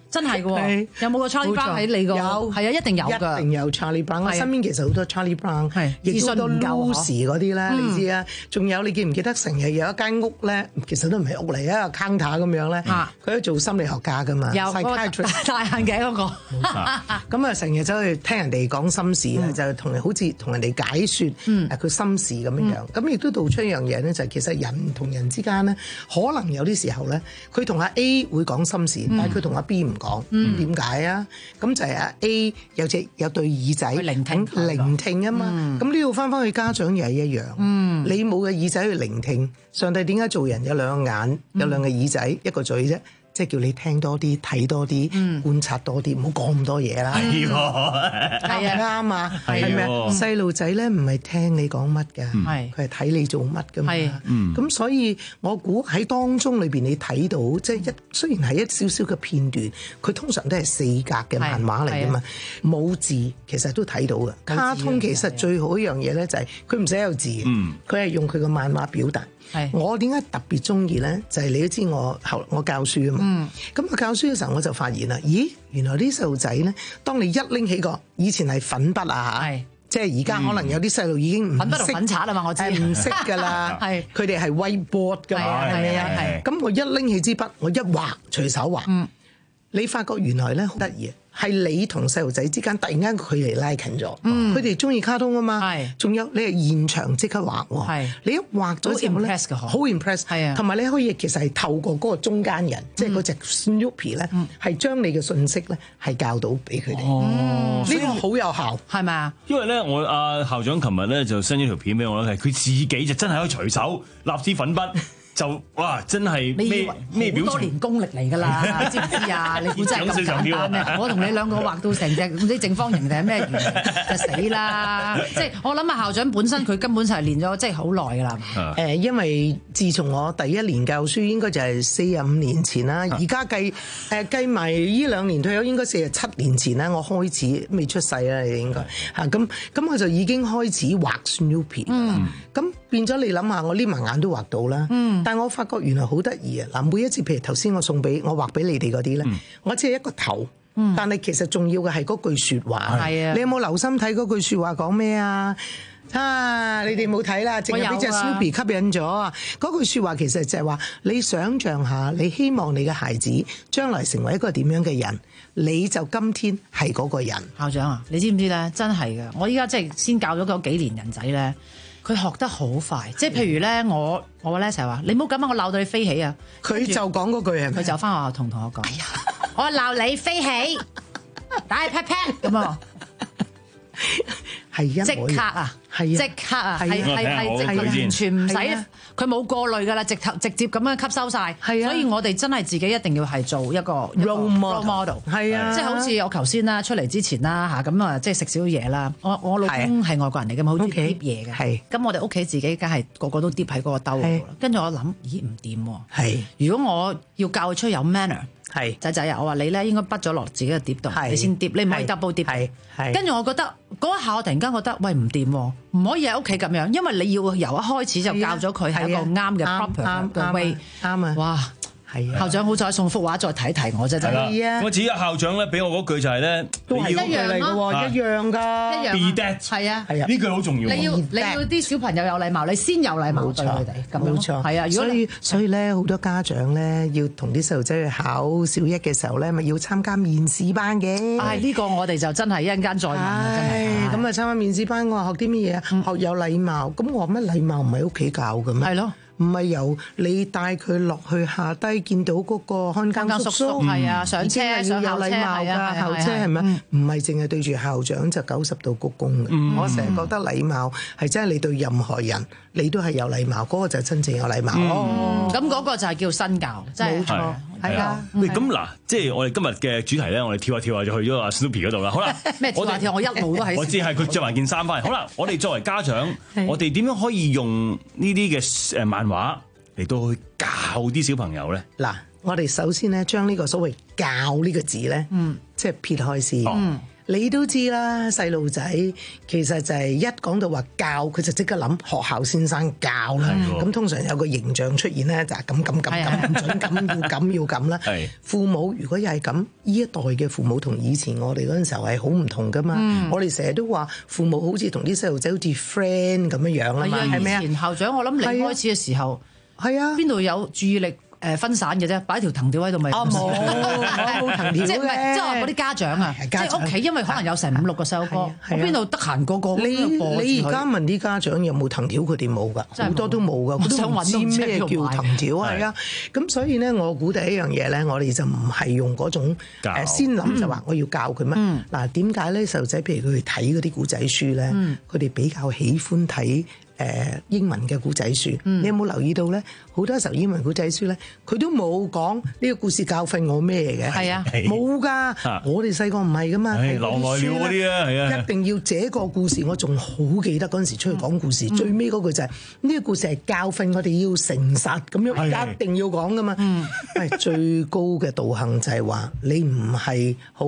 真係喎，有冇個 Charlie Brown 喺你個？有，係啊，一定有㗎， 一定有 Charlie Brown。我身邊其實好多 Charlie Brown， 亦都好多 Lucy 嗰啲咧，你知啊？仲有你記唔記得成日有一間屋咧，其實都唔係屋嚟啊，一個 counter 咁樣咧，佢都做心理學家㗎嘛， 有嗰個戴眼鏡嗰個。 咁啊，成日走去聽人哋講心事啊，就同好似同人哋解説誒佢心事咁樣樣。咁亦都道出一樣嘢咧，就係其實人同人之間咧，可能有啲時候咧，佢同阿 A 會講心事，但係佢同阿 B 唔講。點解啊？咁就係阿 A 有隻有對耳仔聆聽聆聽啊嘛。咁呢度翻返去家長又係一樣。你冇嘅耳仔去聆聽，上帝點解做人有兩個眼，有兩個耳仔，一個嘴啫？即係叫你聽多啲、睇多啲、嗯、觀察多啲，唔好講咁多嘢啦。係喎，係啊，啱啊，係咪？細路仔咧唔係聽你講乜㗎，佢係睇你做乜㗎嘛。咁、嗯、所以我估喺當中裏邊你睇到，即係一雖然係一少少嘅片段，佢通常都係四格嘅漫畫嚟㗎嘛，冇字其實都睇到嘅。卡通其實最好一樣嘢咧就係佢唔使有字，佢、嗯、係用佢個漫畫表達。我點解特別中意咧？就係、是、你都知我後我教書啊嘛。咁、嗯、我教書嘅時候我就發現啦，咦，原來啲細路仔咧，當你一拎起個以前係粉筆啊嚇，即係而家可能有啲細路已經唔識粉筆同粉刷啊嘛，我知唔識㗎啦。係佢哋係 whiteboard 㗎嘛，係咪啊？係。咁我一拎起支筆，我一畫隨手畫，嗯、你發覺原來咧好得意。係你同細路仔之間突然間距離拉近咗，佢哋中意卡通啊嘛，仲有你係現場即刻畫喎，你一畫咗之後咧，好 impress，同埋你可以其實係透過嗰個中間人，即係嗰隻 Snoopy 咧，係將你嘅信息咧係教到俾佢哋，呢個好有效， 係咪啊？ 因為咧，我阿校長琴日咧就 send 咗條片俾我啦，係佢自己就真係可以隨手立支粉筆。就哇！真係咩咩表情？好多年功力嚟㗎啦，知唔知啊？你估真係咁簡單咩？我同你兩個畫到成隻唔知正方形定係咩圓，就死啦！即係我諗啊，校長本身佢根本就係練咗即係好耐㗎啦。 誒、呃，因為自從我第一年教書，應該就係四十五年前啦。而家計誒計埋呢兩年退休，應該四十七年前啦。我開始未出世啦，你應該嚇咁咁，我就已經開始畫 Snoopy。嗯，咁變咗你諗下，我呢埋眼都畫到啦。嗯。但我發覺原來好得意啊！嗱，每一次譬如頭先我送俾我畫俾你哋嗰啲咧，嗯、我只係一個頭，嗯、但係其實重要嘅係嗰句説話。係啊，你有冇留心睇嗰句説話講咩啊？啊，你哋冇睇啦，淨係俾隻 Snoopy 吸引咗啊！嗰句説話其實就係話，你想像下，你希望你嘅孩子將來成為一個點樣嘅人，你就今天係嗰個人。 校長啊，你知唔知咧？真係嘅，我依家即係先教咗嗰幾年人仔咧。佢學得好快，即係譬如咧，我我咧成日話你唔好咁啊，我鬧到你飛起啊！ 佢就講嗰句係咪？ 佢就翻學校同同學講，哎呀，我鬧你飛起，打你 pat pat 咁啊！係即刻啊！係即刻啊！係係係完全唔使，佢冇過濾㗎啦，直頭直接咁樣吸收晒。係啊！所以我哋真係自己一定要係做一個 role model。係啊！即係好似我頭先啦，出嚟之前啦嚇，咁啊即係食少嘢啦。我我老公係外國人嚟㗎嘛，好中意碟嘢嘅。係。咁我哋屋企自己梗係個個都碟喺嗰個兜度啦。跟住我諗，咦唔掂喎。係。如果我要教佢出有 manner。係仔仔啊！我話你咧應該畢咗落自己嘅碟度，你先碟，你唔可以 double 碟。係係。跟住我覺得嗰一下，我突然間覺得喂唔掂喎，唔可以喺屋企咁樣，因為你要由一開始就教咗佢係一個啱嘅 proper 嘅 way。啱啊！哇！係啊！校長好彩送幅畫再睇睇我啫，真係啊！ 我自己校長咧俾我嗰句就係咧， 都係一樣嚟嘅喎，一樣㗎， 一樣。 Be that 係啊係啊，呢句好重要。 你要你要啲小朋友有禮貌，你先有禮貌對佢哋，咁冇錯。 係啊， 所以所以咧好多家長咧要同啲細路仔去考小一嘅時候咧，咪要參加面試班嘅。 係呢個我哋就真係一陣間再問啦，真係。 咁啊參加面試班，我話學啲乜嘢啊？學有禮貌。咁我話乜禮貌唔係屋企教嘅咩？係咯。唔係由你帶佢落去下低，見到嗰個看更叔叔， 係啊，上車要有禮貌㗎， 校車係咪？唔係淨係對住校長就九十度鞠躬嘅。我成日覺得禮貌係真係你對任何人，你都係有禮貌，嗰個就係真正有禮貌。哦， 咁嗰個就係叫身教，真係冇錯，係啊。 喂，咁嗱，即係我哋今日嘅主題咧，我哋跳下跳下就去咗阿 Snoopy 嗰度啦。好啦， 咩跳下跳？我一路都喺。 我知係佢着埋件衫翻嚟。好啦，我哋作為家長，我哋點樣可以用呢啲嘅誒漫畫嚟到去教啲小朋友咧？ 嗱，我哋首先咧將呢個所謂教呢個字咧，嗯，即係撇開先。 你都知啦，細路仔其實就係一講到話教，佢就即刻諗學校先生教啦。咁通常有個形象出現咧，就係咁咁咁咁唔準咁要咁要咁啦。父母如果又係咁，呢一代嘅父母同以前我哋嗰陣時候係好唔同噶嘛。嗯、我哋成日都話父母好似同啲細路仔好似 friend 咁樣樣啦嘛，係咪啊？ 以前校長我諗你開始嘅時候， 係啊，邊度有注意力？誒分散嘅啫，擺條藤條喺度咪？ 哦冇，我冇藤條即係唔係？即係話嗰啲家長啊，即係屋企，因為可能有成五六個細路哥，我邊度得閒個個你你而家問啲家長有冇藤條，佢哋冇㗎，好多都冇㗎，佢都唔知咩叫藤條係啊。咁所以咧，我估第一樣嘢咧，我哋就唔係用嗰種誒先諗就話我要教佢乜。嗱點解咧？細路仔譬如佢去睇嗰啲古仔書咧，佢哋比較喜歡睇誒英文嘅古仔書。你有冇留意到咧？好多時候英文古仔書咧，佢都冇講呢個故事教訓我咩嘅。係啊，冇㗎。我哋細個唔係㗎嘛， 係狼來了嗰啲啊，係啊， 一定要這個故事。我仲好記得嗰陣時出去講故事，最尾嗰句就係呢個故事係教訓我哋要誠實咁樣，一定要講㗎嘛。係最高嘅道行就係話你唔係好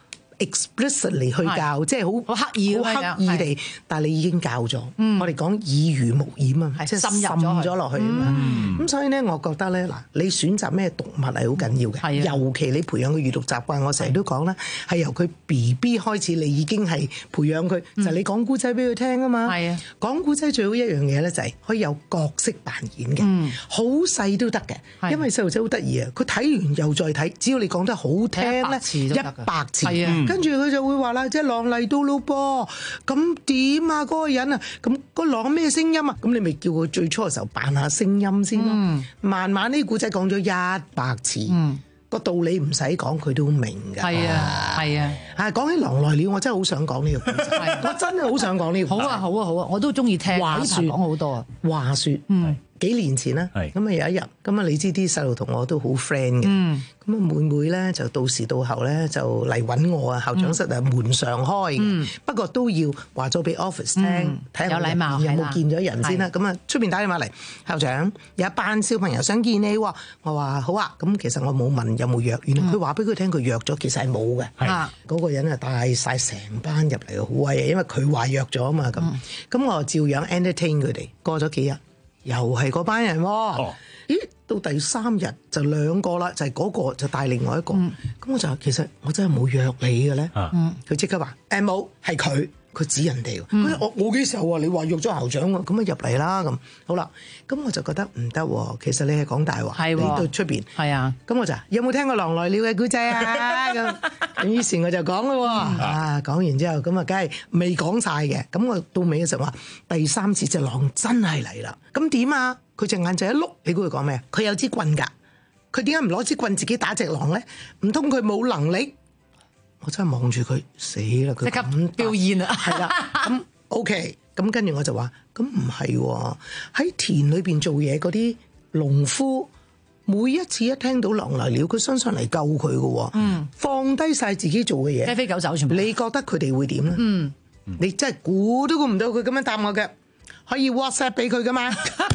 explicitly 去教，即係好好刻意、 好刻意地，但係你已經教咗。我哋講耳濡目染啊，即係滲入咗落去啊嘛。咁所以咧，我覺得咧，嗱，你選擇咩讀物係好緊要嘅，尤其你培養佢閱讀習慣。我成日都講啦，係由佢 B B 開始，你已經係培養佢，就係你講古仔俾佢聽啊嘛。係啊，講古仔最好一樣嘢咧，就係可以有角色扮演嘅，好細都得嘅，因為細路仔好得意啊。佢睇完又再睇，只要你講得好聽咧，一百次。跟住佢就會話啦，即係狼嚟到咯噃，咁點啊？嗰個人啊，咁個狼咩聲音啊？咁你咪叫佢最初嘅時候扮下聲音先咯。嗯、慢慢呢古仔講咗一百次，個、嗯、道理唔使講，佢都明㗎。係啊，係啊。啊，講起狼來了，我真係好想講呢個故事。我真係好想講呢個故事。 好啊，好啊，好啊，我都中意聽。話説講好多啊。 話説，嗯。幾年前啦，咁啊有一日，咁啊你知啲細路同我都好 friend 嘅，咁啊妹妹咧就到時到後咧就嚟揾我啊，校長室啊門常開嘅，不過都要話咗俾 office 聽，睇下有禮貌有冇見咗人先啦。咁啊出邊打電話嚟，校長有一班小朋友想見你喎，我話好啊，咁其實我冇問有冇約，原來佢話俾佢聽佢約咗，其實係冇嘅，嗰個人啊帶晒成班入嚟好威啊，因為佢話約咗啊嘛，咁咁我照樣 entertain 佢哋，過咗幾日。又係嗰班人喎，哦、咦？到第三日就兩個啦，就係、是、嗰個就帶另外一個，咁、嗯、我就話其實我真係冇約你嘅咧，佢即、嗯、刻話誒冇，係佢。佢指人哋喎，佢我我幾時候啊？你話約咗校長喎，咁啊入嚟啦咁，好啦，咁我就覺得唔得喎，其實你係講大話，你到出邊，係啊，咁我就有冇聽過狼來了嘅故仔啊？咁咁於是我就講咯喎，啊講完之後咁啊，梗係未講晒嘅，咁我到尾嘅時候話第三次隻狼真係嚟啦，咁點啊？佢隻眼就一碌，你估佢講咩啊？佢有支棍㗎，佢點解唔攞支棍自己打隻狼咧？唔通佢冇能力？我真係望住佢死啦！佢即刻表現啦，係啦。咁 OK，咁跟住我就話：咁唔係喎，喺田裏邊做嘢嗰啲農夫，每一次一聽到狼來了，佢身上嚟救佢嘅喎。嗯，放低晒自己做嘅嘢，雞飛狗走全部。你覺得佢哋會點咧？嗯，你真係估都估唔到佢咁樣答我嘅，可以 WhatsApp 俾佢噶嘛？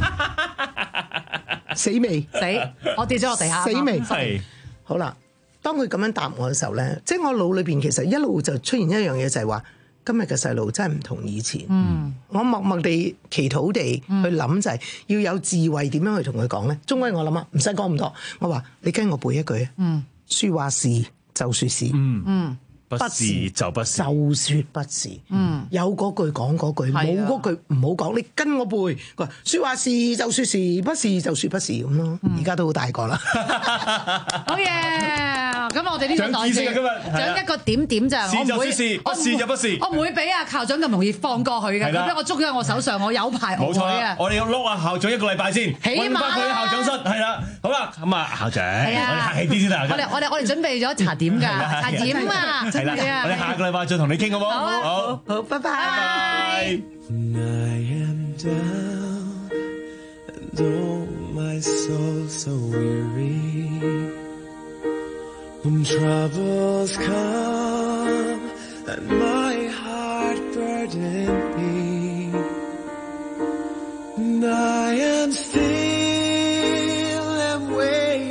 死未？ 死！我跌咗落地下。 死未？係。好啦。當佢咁樣答我嘅時候咧，即係我腦裏邊其實一路就出現一樣嘢，就係話今日嘅細路真係唔同以前。嗯，我默默地祈禱地去諗就係要有智慧點樣去同佢講咧。終歸我諗啊，唔使講咁多，我話你跟我背一句啊。嗯，說話是就說是。嗯嗯。 不是就不是， 就説不是。嗯，有嗰句講嗰句，冇嗰句唔好講。你跟我背，佢話説話是就説是，不是就説不是咁咯。而家都好大個啦。 好嘢！咁我哋呢個檔次，獎一個點點咋？ 是就説是，不是就不是。 我唔會俾阿校長咁容易放過去嘅。如果我捉咗喺我手上，我有排學嘅。 我哋要碌啊校長一個禮拜先，揾翻佢校長室。係啦，好啦，咁啊校長，我哋客氣啲先啦。我哋我哋我哋準備咗茶點㗎，茶點啊！ 係啦，我哋下個禮拜再同你傾好冇？好， 好，好，拜拜。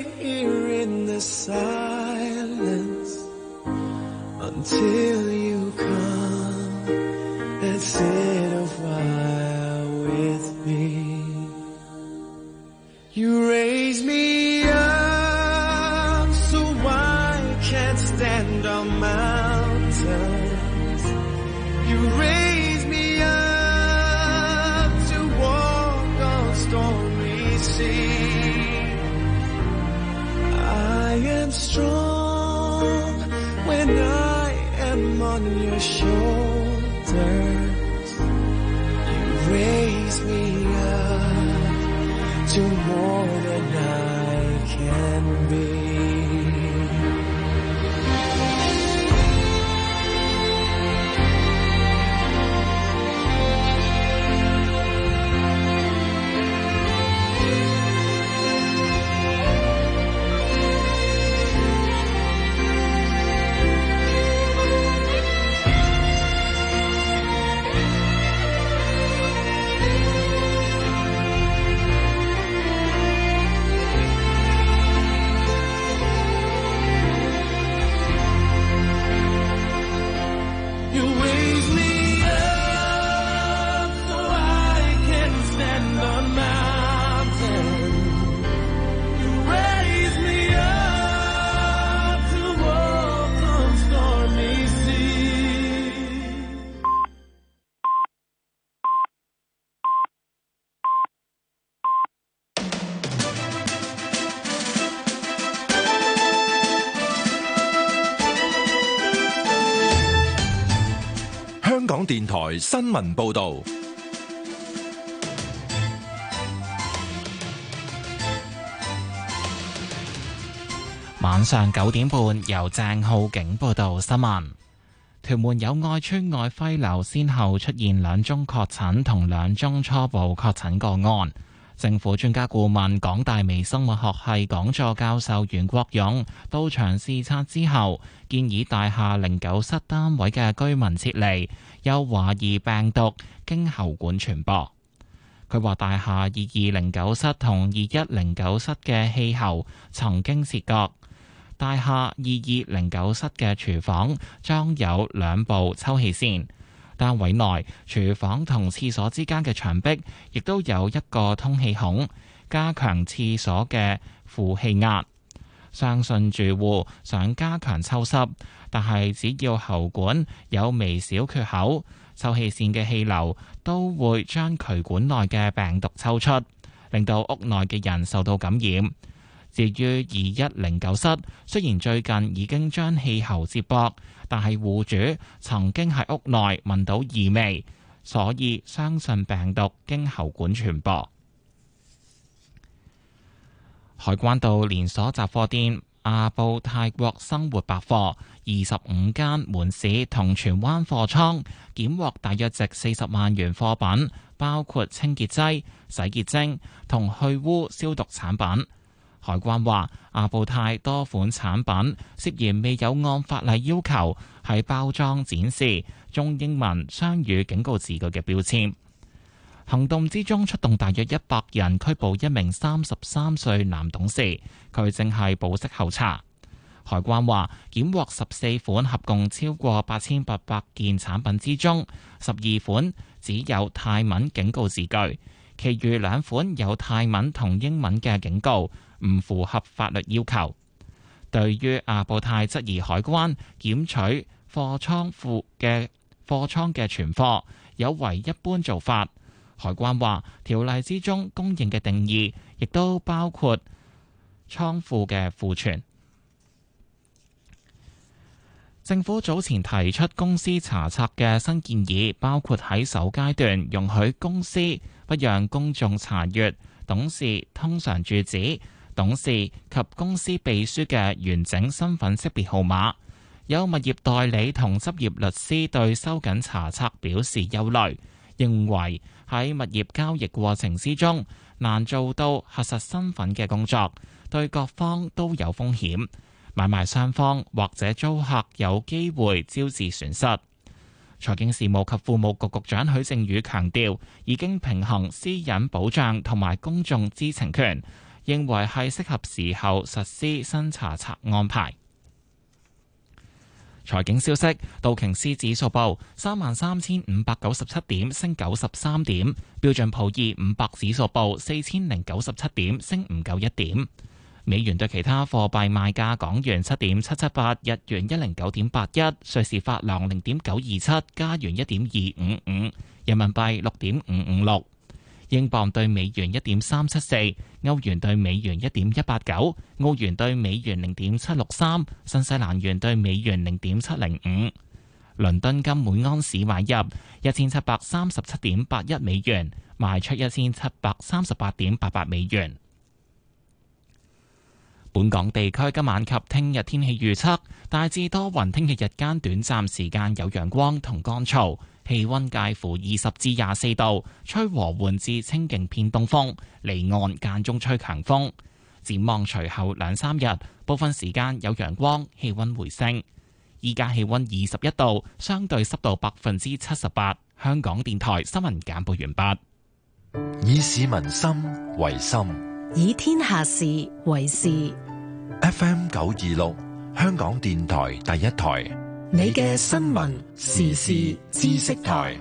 Until you little while with me. You raise me up so I can't stand on mountains. You raise me up to walk on stormy seas. I am strong when I am on your shoulders. You raise me up to more than I can be. 香港電台新聞報道， 晚上九點半由鄭浩景報道新聞。屯門友愛邨愛輝樓先後出現兩宗確診同兩宗初步確診個案。政府專家顧問港大微生物學系講座教授袁國勇到場視察之後，建議大廈零九室單位嘅居民撤離，又懷疑病毒經喉管傳播。佢話大廈二二零九室同二一零九室嘅氣喉曾經切割，大廈二二零九室嘅廚房裝有兩部抽氣扇。單位內廚房同廁所之間嘅牆壁亦都有一個通氣孔，加強廁所嘅負氣壓。相信住戶想加強抽濕，但係只要喉管有微小缺口，抽氣扇嘅氣流都會將渠管內嘅病毒抽出，令到屋內嘅人受到感染。至於二一零九室，雖然最近已經將氣喉接駁，但係戶主曾經喺屋內聞到異味，所以相信病毒經喉管傳播。海關道連鎖雜貨店亞布泰國生活百貨二十五間門市同荃灣貨倉檢獲大約值四十萬元貨品，包括清潔劑、洗潔精同去污消毒產品。海關話，亞布泰多款產品涉嫌未有按法例要求喺包裝展示中英文雙語警告字句嘅標籤。行動之中出動大約一百人，拘捕一名三十三歲男董事，佢正係保釋候查。海關話，檢獲十四款合共超過八千八百件產品之中，十二款只有泰文警告字句，其餘兩款有泰文同英文嘅警告，唔符合法律要求。對於亞布泰質疑海關檢取貨倉庫嘅貨倉嘅存貨有違一般做法，海關話條例之中公認嘅定義亦都包括倉庫嘅庫存。政府早前提出公司查冊嘅新建議，包括喺首階段容許公司不讓公眾查閱董事通常住址、董事及公司秘書嘅完整身份識別號碼。有物業代理同執業律師對收緊查冊表示憂慮，認為喺物業交易過程之中難做到核實身份嘅工作，對各方都有風險。買賣雙方或者租客有機會招致損失。財經事務及庫務局局長許正宇強調，已經平衡私隱保障同埋公眾知情權，認為係適合時候實施新查冊安排。 財經消息，道瓊斯指數報三萬三千五百九十七點，升九十三點；標準普爾五百指數報四千零九十七點，升唔夠一點。美元對其他貨幣賣價：港元七點七七八，日元一零九點八一，瑞士法郎零點九二七，加元一點二五五，人民幣六點五五六。英鎊對美元一點三七四，歐元對美元一點一八九，澳元對美元零點七六三，新西蘭元對美元零點七零五。倫敦金每安士買入一千七百三十七點八一美元，賣出一千七百三十八點八八美元。本港地區今晚及聽日天氣預測，大致多雲，聽日日間短暫時間有陽光同乾燥。氣溫介乎二十至廿四度，吹和緩至清勁偏東風，離岸間中吹強風。展望隨後兩三日，部分時間有陽光，氣溫回升。依家氣溫二十一度，相對濕度百分之七十八。香港電台新聞簡報完畢。 以市民心為心， 以天下事為事。 F M 九二六，香港電台第一台。 你嘅新聞時事知識台，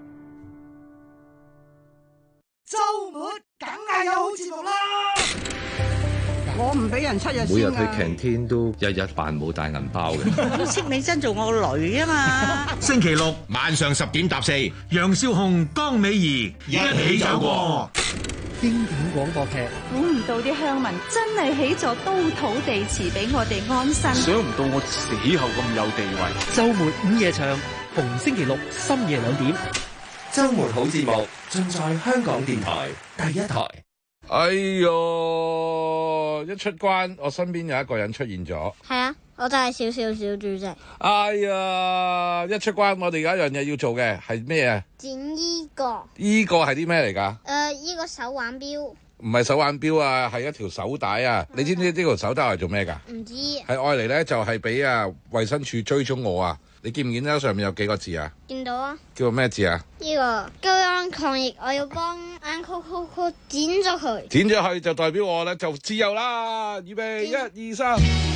周末梗係有好節目啦！ 我唔俾人七日先㗎。 每日去 canteen 都日日扮冇帶銀包嘅。 我都識你真做我個女啊嘛！ 星期六晚上十點搭四，楊少紅、江美儀一起走過。 經典廣播劇， 估唔到啲鄉民真係起咗刀土地祠俾我哋安身。 想唔到我死後咁有地位。周末午夜場，逢星期六深夜兩點。 周末好節目，盡在香港電台第一台。 哎喲，一出關，我身邊有一個人出現咗。 係啊，我就係小小小主席。 哎呀，一出關，我哋有一樣嘢要做嘅係咩啊？ 剪依個。 依個係啲咩嚟㗎？ 誒，依個手環錶。 唔係手環錶啊，係一條手帶啊！你知唔知呢條手帶係做咩㗎？ 唔知。 係愛嚟咧，就係俾啊衛生署追蹤我啊！你見唔見到上面有幾個字啊？ 見到啊。 叫做咩字啊？ 呢個居安抗疫，我要幫眼酷酷酷剪咗佢。 剪咗佢就代表我咧就自由啦！預備一二三。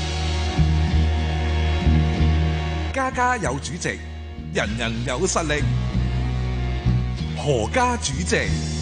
家家有主席，人人有實力。何家主席。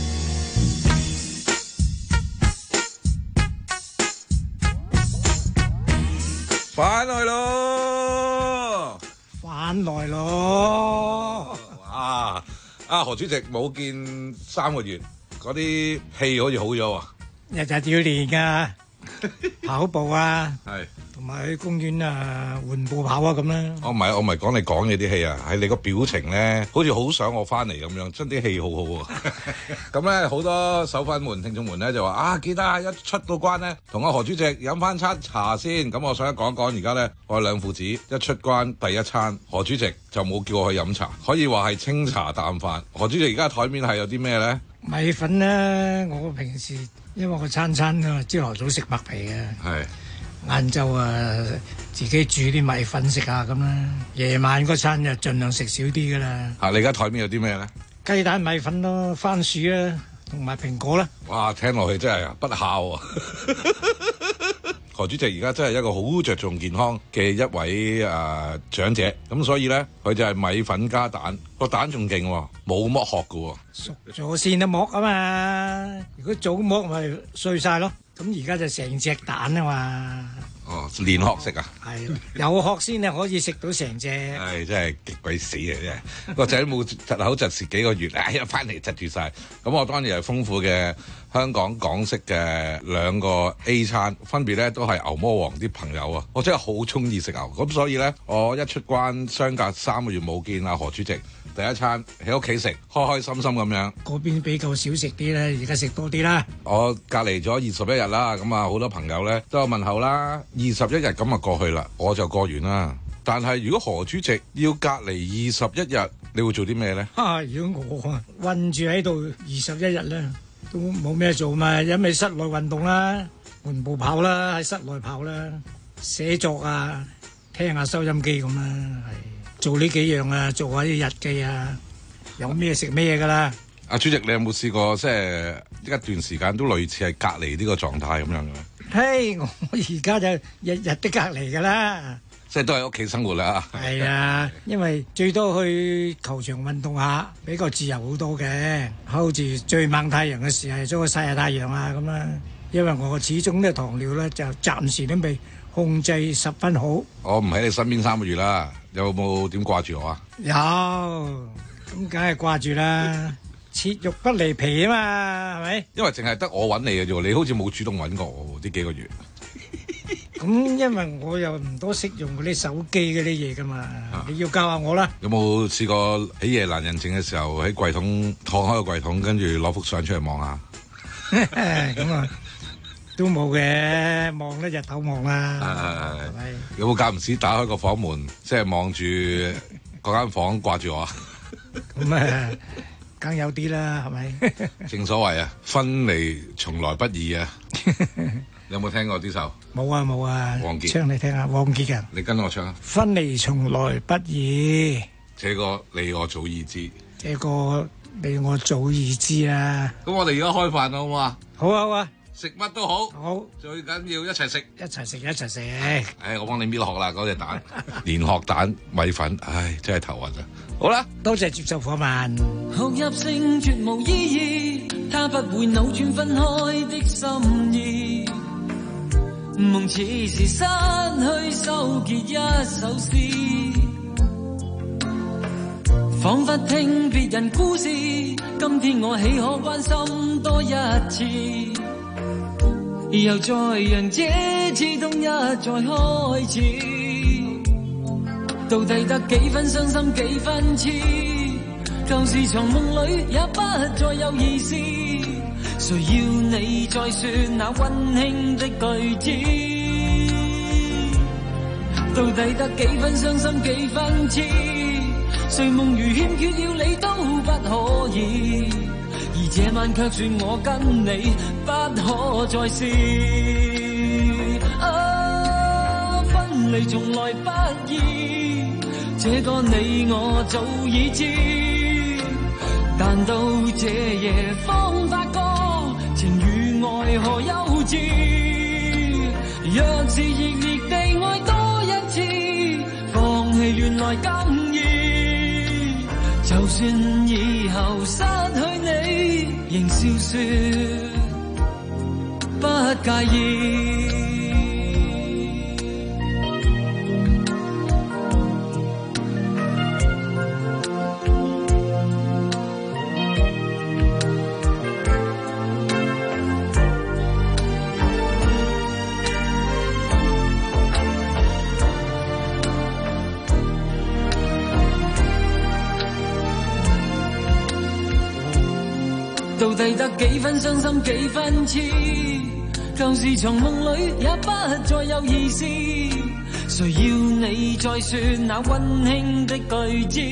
返來咯， 返來咯！ 哇！啊何主席冇見三個月，嗰啲氣好似好咗喎。 日日要練㗎，跑步啊， 係同埋去公園啊緩步跑啊咁啦。 我唔係我唔係講你講嘢啲氣啊，係你個表情咧，好似好想我翻嚟咁樣，真啲氣好好喎。咁咧好多手粉們、聽眾們咧就話啊，記得啊，一出到關咧，同阿何主席飲翻餐茶先。咁我想講一講而家咧，我哋兩父子一出關第一餐，何主席就冇叫我去飲茶，可以話係清茶淡飯。何主席而家台面係有啲咩咧？ 米粉咧，我平時因為我餐餐啊朝頭早食麥皮嘅， 係晏晝啊自己煮啲米粉食下咁啦，夜晚嗰餐就盡量食少啲噶啦。 啊，你而家台面有啲咩咧？ 雞蛋米粉咯，番薯啦，同埋蘋果啦。 哇，聽落去真係不孝啊！何主席而家真係一個好着重健康嘅一位誒、呃、長者，咁所以咧佢就係米粉加蛋，個蛋仲勁喎，冇剝殼㗎喎。 熟咗先得剝啊嘛，如果早剝咪碎晒咯。咁而家就成隻蛋啊嘛。 哦，連殼食啊？ 係有殼先係可以食到成隻。 係真係極鬼死嘅啫！個仔冇窒口窒蝕幾個月，哎呀翻嚟窒住晒。咁我當然係豐富嘅香港港式嘅兩個 A 餐，分別咧都係牛魔王啲朋友啊！我真係好中意食牛，咁所以咧我一出關，相隔三個月冇見阿何主席。第一餐喺屋企食，開開心心咁樣。 嗰邊比較少食啲咧，而家食多啲啦。 我隔離咗二十一日啦，咁啊好多朋友咧都有問候啦。二十一日咁啊過去啦，我就過完啦。但係如果何主席要隔離二十一日，你會做啲咩咧？ 啊！如果我啊韞住喺度二十一日咧，都冇咩做嘛，因為室內運動啦，緩步跑啦，喺室內跑啦，寫作啊，聽下收音機咁啦，係。做呢幾樣啊，做下啲日記啊，有咩食咩噶啦。 阿主席，你有冇試過即係一段時間都類似係隔離呢個狀態咁樣嘅？ 嘿，我而家就日日都隔離噶啦。 即係都喺屋企生活啦。 係啊，因為最多去球場運動下，比較自由好多嘅。好似最猛太陽嘅時係出去曬下太陽啊咁啦。因為我始終咧糖尿咧就暫時都未控制十分好。 我唔喺你身邊三個月啦，有冇點掛住我啊？ 有，咁梗係掛住啦。切肉不離皮啊嘛，係咪？ 因為淨係得我揾你嘅啫，你好似冇主動揾過我呢幾個月。 咁因為我又唔多識用嗰啲手機嗰啲嘢噶嘛，啊、你要教下我啦。 有冇試過喺夜闌人靜嘅時候喺櫃桶敞開個櫃桶，跟住攞幅相出嚟望下？ 咁啊，都冇嘅，望咧日頭望啦。係咪？ 有冇間唔時打開個房門，即係望住嗰間房掛住我啊？ 咁啊，梗有啲啦，係咪？ 正所謂啊，分離從來不易啊！有冇聽過呢首？ 冇啊冇啊， 王傑唱你聽下，王傑嘅。 你跟我唱啊！ 分離從來不易， 這個你我早已知。 這個你我早已知啊！ 咁我哋而家開飯啦，好唔好啊？ 好啊好啊， 食乜都好。 好， 最緊要一齊食， 一齊食一齊食。 唉，我幫你搣殼啦，嗰隻蛋，連殼蛋米粉，唉，真係頭暈啊！好啦， 多謝接受訪問。 學入性絕無意義，他不會扭轉分開的心意。夢似是失去收結一首詩，彷彿聽別人故事。今天我豈可關心多一次？又再讓這次冬一再開始，到底得幾分傷心幾分痴？舊時藏夢裏也不再有意思。誰要你再說那溫馨的句子？到底得幾分傷心幾分痴？誰夢如欠缺了你都不可以，而這晚卻說我跟你不可再試。啊，分離從來不易，這個你我早已知，但到這夜方發覺情與愛何幼稚。若是熱烈地愛多一次，放棄原來更易。就算以後失去你，仍笑說不介意。到底得幾分傷心幾分痴？舊時藏夢裏也不再有意思。誰要你再說那溫馨的句子？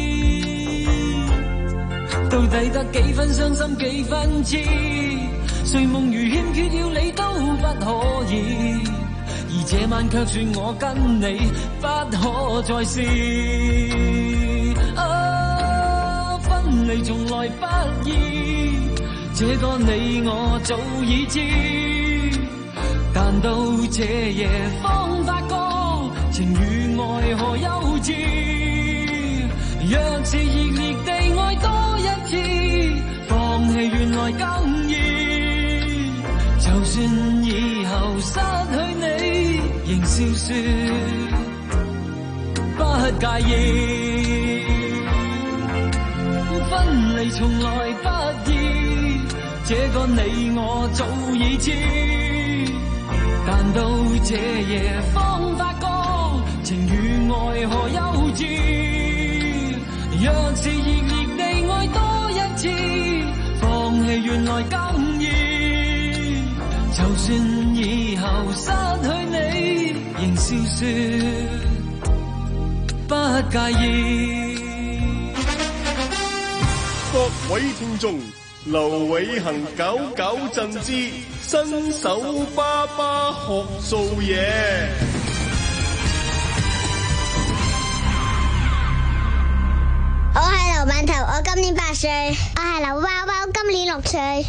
到底得幾分傷心幾分痴？誰夢如欠缺了你都不可以，而這晚卻說我跟你不可再試。啊，分離從來不易，這個你我早已知，但到這夜方發覺情與愛何幼稚。若是熱烈地愛多一次，放棄原來更易。就算以後失去你，仍笑說不介意。分離從來不易，這個你我早已知，但到這夜方發覺情與愛何幼稚。若是熱烈地愛多一次，放棄原來更易。就算以後失去你，仍笑說不介意。 各位聽眾，劉偉恒九九震之新手爸爸學做嘢。 我係劉饅頭，我今年八歲。我係劉包包，今年六歲。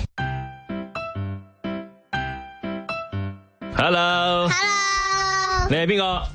Hello。 Hello。 你係邊個？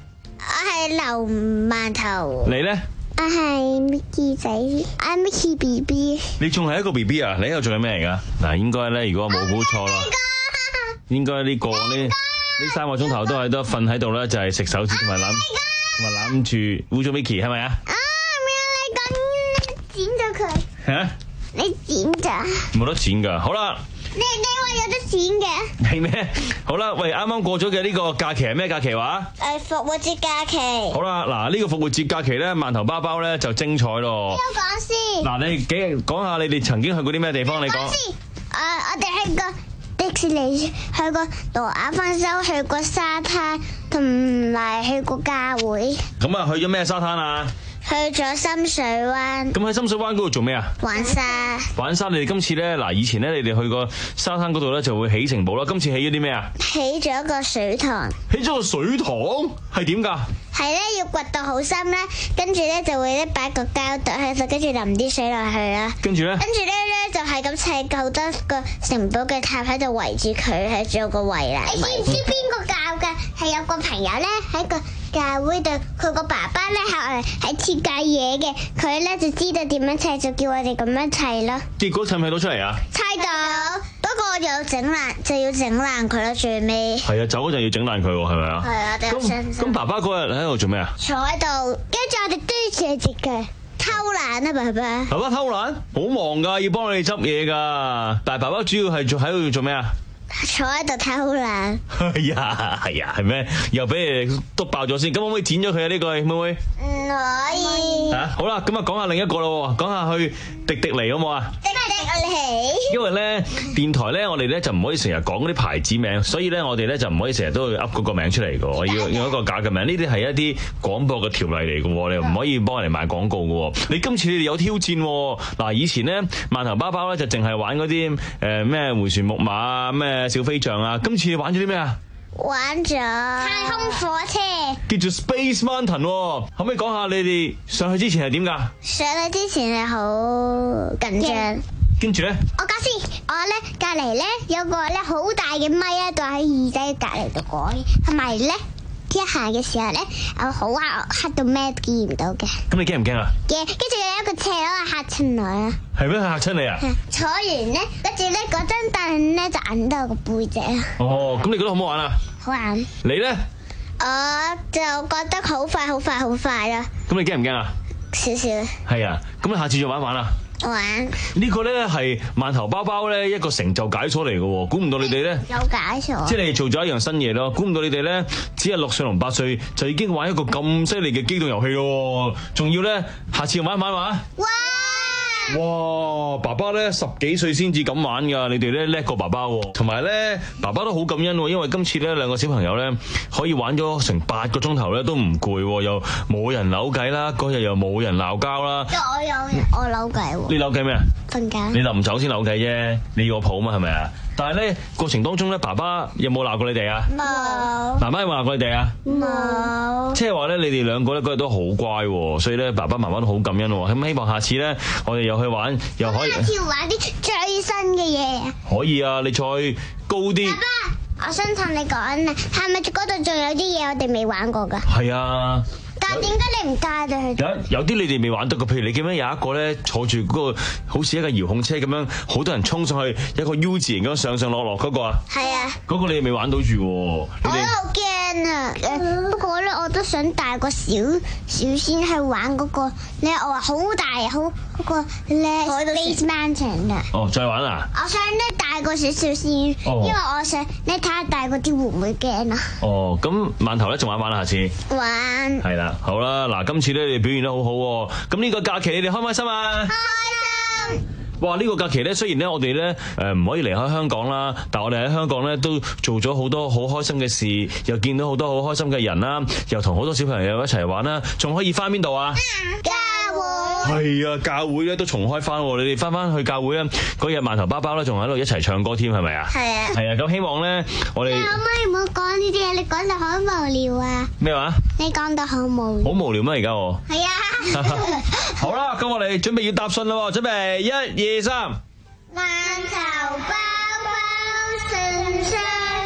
我係劉饅頭。 你咧？ 我係 Mickey 仔，我係 Mickey B B。 你仲係一個 B B 啊？你喺度做緊咩嚟噶？嗱，應該咧，如果我冇估錯啦，應該呢個呢呢三個鐘頭都係都瞓喺度咧，就係食手指同埋攬同埋攬住污咗 Mickey 係咪啊？ 啊！你剪咗佢吓？ 你剪咋？ 冇得剪噶。好啦。 你你話有得剪嘅？ 係咩？好啦，喂，啱啱過咗嘅呢個假期係咩假期話？ 誒，復活節假期。 好啦，嗱，呢個復活節假期咧，饅頭包包咧就精彩咯。 邊個講先？ 嗱，你幾講下你哋曾經去過啲咩地方？你講。 誒，我哋去過迪士尼，去過挪亞方舟，去過沙灘，同埋去過教會。 咁啊，去咗咩沙灘啊？ 去咗深水灣。 咁喺深水灣嗰度做咩啊？ 玩沙。 玩沙，你哋今次咧，嗱，以前咧，你哋去過沙灘嗰度咧，就會起城堡啦。今次起咗啲咩啊？ 起咗一個水塘。 起咗個水塘係點㗎？ 係咧，要掘到好深咧，跟住咧就會咧擺個膠袋喺度，跟住淋啲水落去啦。跟住咧？跟住咧咧就係咁砌好多個城堡嘅塔喺度圍住佢，喺做個圍欄。你知唔知邊個教嘅？係有個朋友咧喺個教會度，佢個爸爸咧係係設計嘢嘅，佢咧就知道點樣砌，就叫我哋咁樣砌咯。 結果砌唔砌到出嚟啊？ 砌到，不過又整爛，就要整爛佢咯，最尾。 係啊，走嗰陣要整爛佢喎，係咪啊？ 係啊， 咁咁爸爸嗰日喺度做咩啊？ 坐喺度，跟住我哋堆住隻腳偷懶啊，爸爸。 爸爸偷懶，好忙噶，要幫你哋執嘢噶。但係爸爸主要係做喺度做咩啊？ 坐喺度偷懶。 係啊，係啊，係咩？又俾你篤爆咗先，咁可唔可以剪咗佢啊？呢個妹妹？ 唔可以。 吓，好啦，咁啊講下另一個咯，講下去迪迪尼好唔好啊？ 迪迪尼。 因為咧電台咧，我哋咧就唔可以成日講嗰啲牌子名，所以咧我哋咧就唔可以成日都去噏嗰個名出嚟嘅，我要用一個假嘅名。呢啲係一啲廣播嘅條例嚟嘅，你又唔可以幫人哋賣廣告嘅。你今次你哋有挑戰，嗱，以前咧饅頭包包咧就淨係玩嗰啲誒咩迴旋木馬啊，咩小飛象啊，今次你玩咗啲咩啊？ 玩咗太空火車， 叫做 Space Mountain，可唔可以講下你哋上去之前係點噶？ 上去之前係好緊張， 跟住咧， 我講先，我咧隔籬咧有個咧好大嘅咪咧，就喺耳仔隔籬度講，同埋咧一行嘅時候咧，我好黑黑到咩都見唔到嘅。 咁你驚唔驚啊？ 驚，跟住有一個斜佬嚇親我啊！ 係咩嚇親你啊？ 坐完咧，跟住咧嗰張凳咧就揞到個背脊啊！ 哦，咁你覺得好唔好玩啊？ 好玩。 你咧？ 我就覺得好快，好快，好快啦。 咁你驚唔驚啊？ 少少。 係啊，咁你下次再玩玩啊？ 玩呢個咧係饅頭包包咧一個成就解鎖嚟嘅喎，估唔到你哋咧有解鎖， 即係你哋做咗一樣新嘢咯。估唔到你哋咧只係六歲同八歲就已經玩一個咁犀利嘅機動遊戲咯，仲要咧下次玩一玩玩。 哇！ 哇！爸爸咧十幾歲先至咁玩㗎，你哋咧叻過爸爸喎。同埋咧，爸爸都好感恩喎，因為今次咧兩個小朋友咧可以玩咗成八個鐘頭咧都唔攰，又冇人扭計啦，嗰日又冇人鬧交啦。 我有我扭計喎。 你扭計咩啊？ 瞓覺。 你臨走先扭計啫，你要我抱嘛係咪啊？但係咧過程當中咧，爸爸有冇鬧過你哋啊？冇。媽媽有冇鬧過你哋啊？冇。即係話咧，你哋兩個咧嗰日都好乖，所以咧爸爸媽媽都好感恩喎。咁希望下次咧，我哋又去玩，又可以。下次玩啲最新嘅嘢。 可以啊，你再高啲。 爸爸，我想同你講啊，係咪嗰度仲有啲嘢我哋未玩過㗎？ 係啊。 但係點解你唔帶佢去？ 有有啲你哋未玩到嘅，譬如你記唔記得有一個咧坐住嗰個好似一個遙控車咁樣，好多人衝上去一個 U 字形咁上上落落嗰個啊？係啊。嗰個你哋未玩到住喎。我都好驚啊！誒，不過咧我都想帶個小小仙去玩嗰個咧，我話好大好嗰個咧 Space Mountain 啊。 哦，再玩啊！ 我想咧帶個小小仙，因為我想咧睇下帶嗰啲會唔會驚啊？ 哦，咁饅頭咧仲玩玩啦，下次。 玩。係啦。 好啦，嗱，今次咧你哋表現得好好喎，咁呢個假期你哋開唔開心啊？開心！哇，呢個假期咧，雖然咧我哋咧誒唔可以離開香港啦，但係我哋喺香港咧都做咗好多好開心嘅事，又見到好多好開心嘅人啦，又同好多小朋友一齊玩啦，仲可以翻邊度啊？教會。係啊，教會咧都重開翻，你哋翻翻去教會咧，嗰日饅頭包包咧仲喺度一齊唱歌添，係咪啊？係啊。係啊，咁希望咧我哋可唔可以唔好講呢啲嘢？你講到好無聊啊！咩話？你講到好無聊。好無聊咩？而家我。係啊。好啦，咁我哋準備要答信啦，準備一二三。饅頭包包信箱。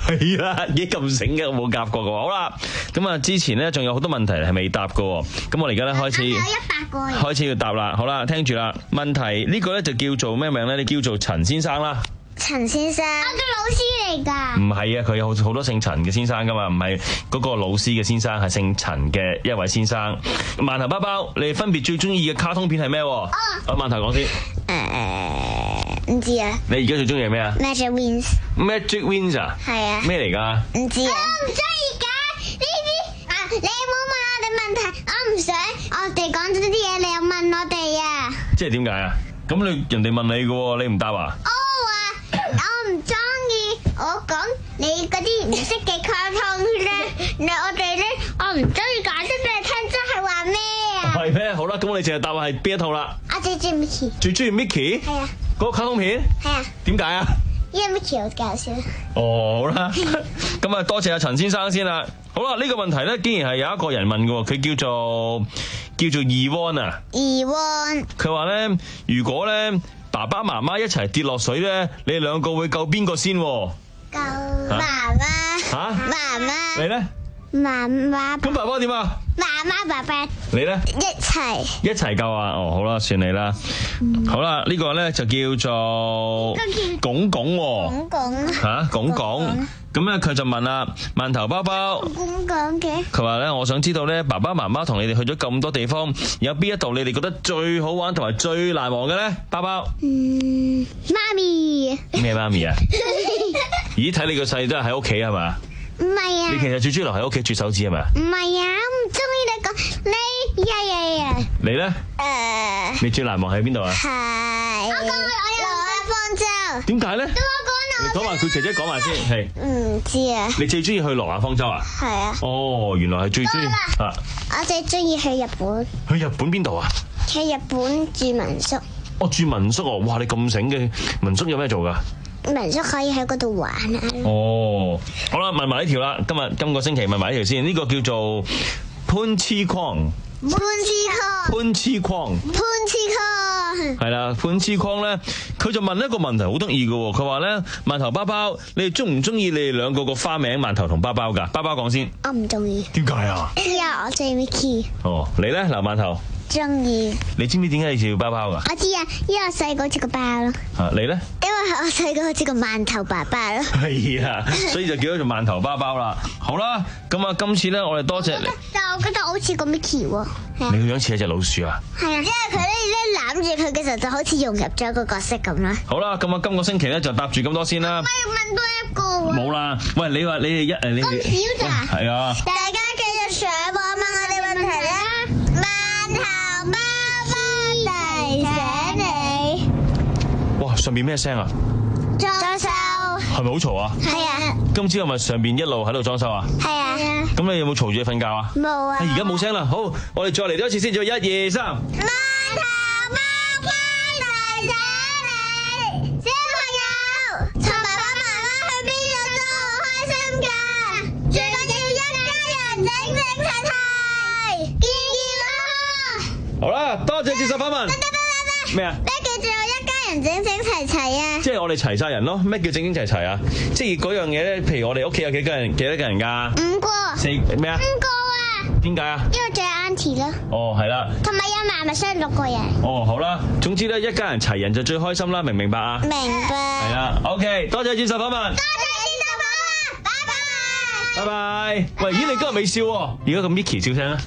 係啦，幾咁醒嘅，我冇夾過嘅。好啦，咁啊，之前咧仲有好多問題係未答嘅，咁我哋而家咧開始， 有一百個人開始要答啦。好啦，聽住啦，問題呢個咧就叫做咩名咧？你叫做陳先生啦。 陳先生，我嘅老師嚟㗎。 唔係啊，佢有好多姓陳嘅先生噶嘛，唔係嗰個老師嘅先生，係姓陳嘅一位先生。饅頭包包，你哋分別最中意嘅卡通片係咩？哦，啊，饅頭講先。 誒，唔知啊。 你而家最中意係咩啊 ？Magic Wings。Magic Wings 啊？ 係啊。 咩嚟㗎？ 唔知啊。我唔中意㗎呢啲啊！你冇問我哋問題，我唔想我哋講咗啲嘢，你又問我哋啊。 即係點解啊？咁你人哋問你嘅喎，你唔答啊？ 我唔中意我講你嗰啲唔識嘅卡通咧，你我哋咧，我唔中意講出俾你聽，即係話咩啊？ 係咩？好啦，咁我哋淨係答係邊一套啦？ 我最中意 Mickey。 最中意 Mickey？係啊。嗰個卡通片？ 係啊。點解啊？ 因為 Mickey 好搞笑。 哦，好啦，咁啊，多謝阿陳先生先啦。好啦，呢個問題咧，竟然係有一個人問嘅，佢叫做叫做 Ewan 啊。 Ewan。 佢話咧，如果咧，爸爸媽媽一齊跌落水咧，你哋兩個會救邊個先？救媽媽。嚇？媽媽。 你咧？ 媽媽。 咁爸爸點啊？ 媽媽爸爸。 你咧？ 一齊。 一齊救啊！哦，好啦，算你啦。好啦，呢個咧就叫做拱拱喎。 拱拱。 嚇？拱拱。咁咧佢就問啦，饅頭包包。 拱拱嘅。 佢話咧，我想知道咧，爸爸媽媽同你哋去咗咁多地方，有邊一度你哋覺得最好玩同埋最難忘嘅咧？包包。 嗯，媽咪。 咩媽咪啊？咦，睇你個細都係喺屋企係嘛？ 唔係啊。 你其實最中意留喺屋企啜手指係咪啊？ 唔係啊，我唔中意你講你呀呀呀。 你咧？誒。你最難忘喺邊度啊？ 係。我講我有挪亞方舟。點解咧？ 你講埋佢姐姐講埋先，係。 唔知啊。 你最中意去挪亞方舟啊？ 係啊。 哦，原來係最中意啊！ 我最中意去日本。 去日本邊度啊？ 去日本住民宿。 哦，住民宿哦！哇，你咁醒嘅，民宿有咩做噶？ 民宿可以喺嗰度玩啊。 哦，好啦，問埋呢條啦，今日今個星期問埋呢條先，呢個叫做潘痴框。 潘痴框。 潘痴框。 潘痴框。 係啦，潘痴框咧，佢就問一個問題好得意嘅喎，佢話咧，饅頭包包，你哋中唔中意你哋兩個個花名饅頭同包包㗎？包包講先。 我唔中意。 點解啊？ 因為我中意 Mickey。 哦，你咧嗱饅頭。 中意。你知唔知點解你叫包包㗎？ 我知啊，因為我細個好似個包咯。 啊，你咧？ 因為我細個好似個饅頭爸爸咯。 係啊，所以就叫咗做饅頭包包啦。好啦，咁啊，今次咧我哋多謝你。 但係我覺得我好似個 Mickey 喎。 你個樣似一隻老鼠啊？ 係啊，因為佢咧咧攬住佢嘅時候就好似融入咗個角色咁啦。 好啦，咁啊，今個星期咧就答住咁多先啦。 我要問多一個喎。 冇啦，喂，你話你哋一誒你哋咁少咋？ 係啊。 大家繼續上網問我哋問題啦。饅頭包包提醒你。 哇，上邊咩聲啊？ 裝修。 係咪好嘈啊？ 係啊。 今朝係咪上邊一路喺度裝修啊？ 係啊。 咁你有冇嘈住你瞓覺啊？ 冇啊。 而家冇聲啦，好，我哋再嚟多一次先，做一二三。 饅頭包包提醒你，小朋友，同爸爸媽媽去邊度都好開心㗎，最緊要一家人整整齊齊，健健康康。 好啦，多謝接受訪問。咩啊？ 咩叫做一家人整整齊齊啊？ 即係我哋齊晒人咯。咩叫整整齊齊啊？即係嗰樣嘢咧，譬如我哋屋企有幾個人，幾多個人㗎？ 五個。 四咩啊？ 五個啊。 點解啊？ 因為仲有 Auntie 咯。 哦，係啦。 同埋有嫲嫲，所以六個人。 哦，好啦。總之咧，一家人齊人就最開心啦，明唔明白啊？ 明白。 係啦 ，OK， 多謝接受訪問。 多謝接受訪問，拜拜。 拜拜。喂，咦，你今日未笑喎？而家個 Mickey 笑聲啊！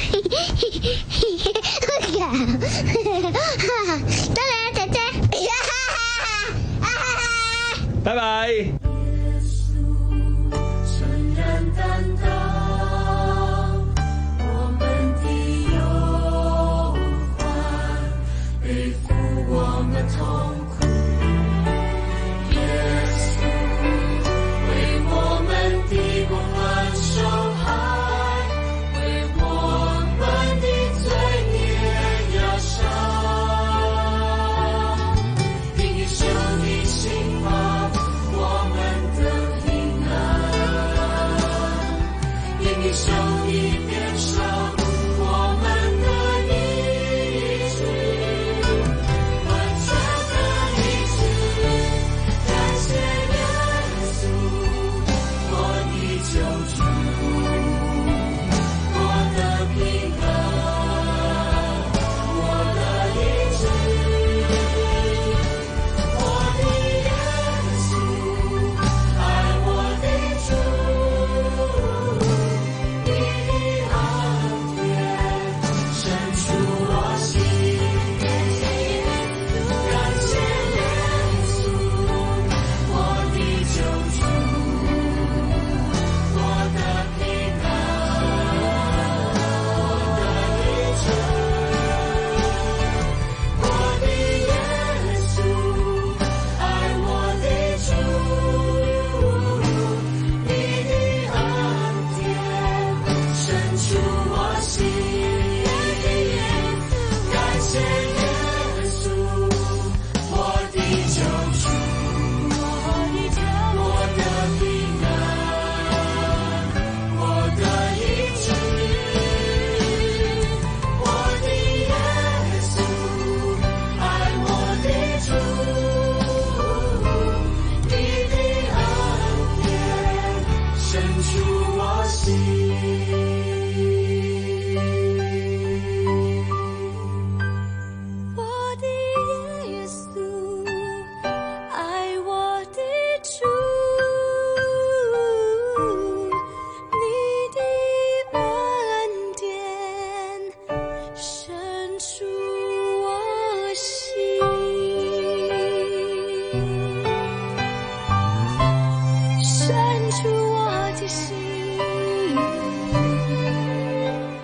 得啦，姐姐。 拜拜。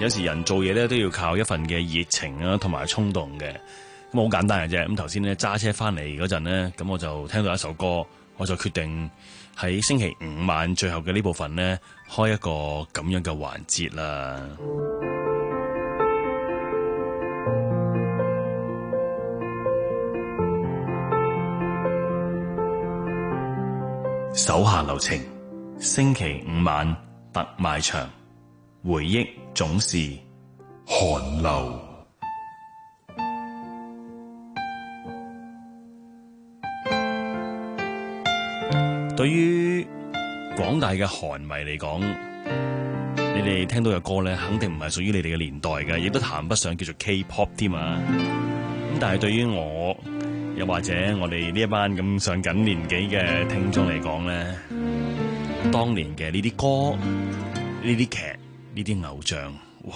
時人做嘢咧都要靠一份嘅熱情啊，同埋衝動嘅。咁好簡單嘅啫。咁頭先咧揸車翻嚟嗰陣咧，咁我就聽到一首歌，我就決定喺星期五晚最後嘅呢部分咧，開一個咁樣嘅環節啦。手下留情，星期五晚特賣場，回憶總是寒流。對於廣大嘅韓迷嚟講，你哋聽到嘅歌咧，肯定唔係屬於你哋嘅年代嘅，亦都談不上叫做 K-pop 添啊。咁但係對於我，又或者我哋呢一班咁上緊年紀嘅聽眾嚟講咧，當年嘅呢啲歌、呢啲劇、呢啲偶像，哇！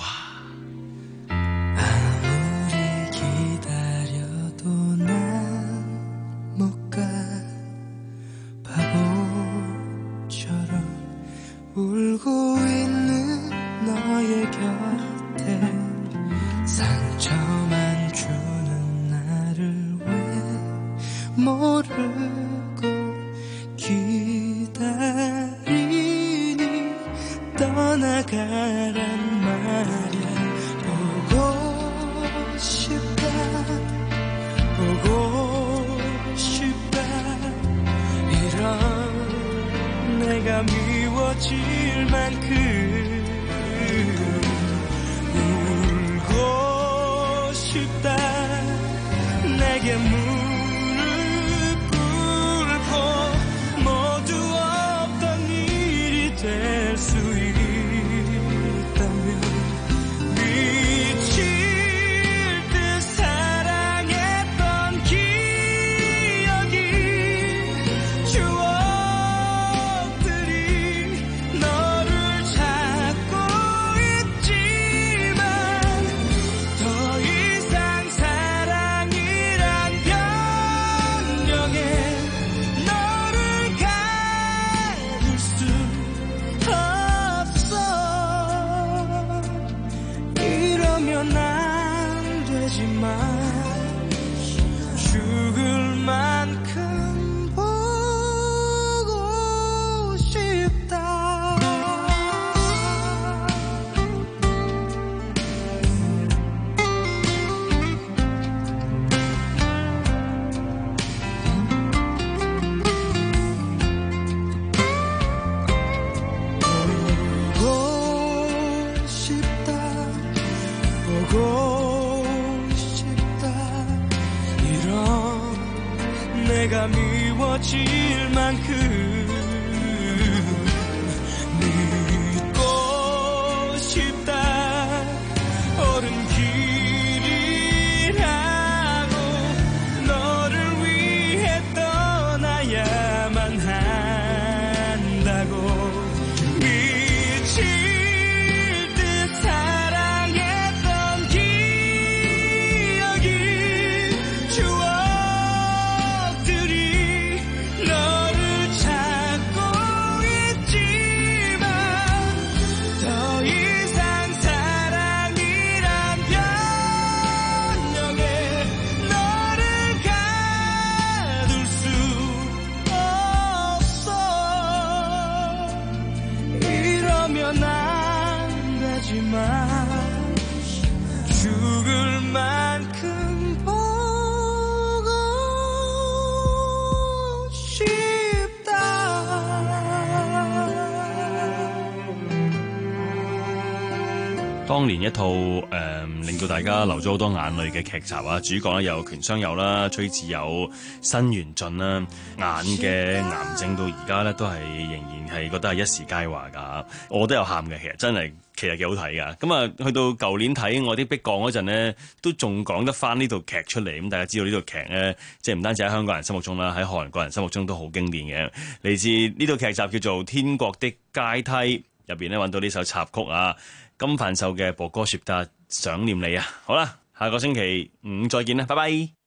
當年一套誒、呃、令到大家流咗好多眼淚嘅劇集啊，主角咧有權相佑啦、崔智友、新元俊啦，眼嘅癌症到而家咧都係仍然係覺得係一時佳話㗎。我都有喊嘅，其實真係其實幾好睇㗎。咁啊，去到舊年睇《愛的迫降》嗰陣咧，都仲講得翻呢套劇出嚟。咁大家知道呢套劇咧，即係唔單止喺香港人心目中啦，喺韓國人心目中都好經典嘅。嚟自呢套劇集叫做《天國的階梯》，入邊咧揾到呢首插曲啊。金範秀嘅《博哥雪達想念你》啊，好啦，下個星期五再見啦，拜拜。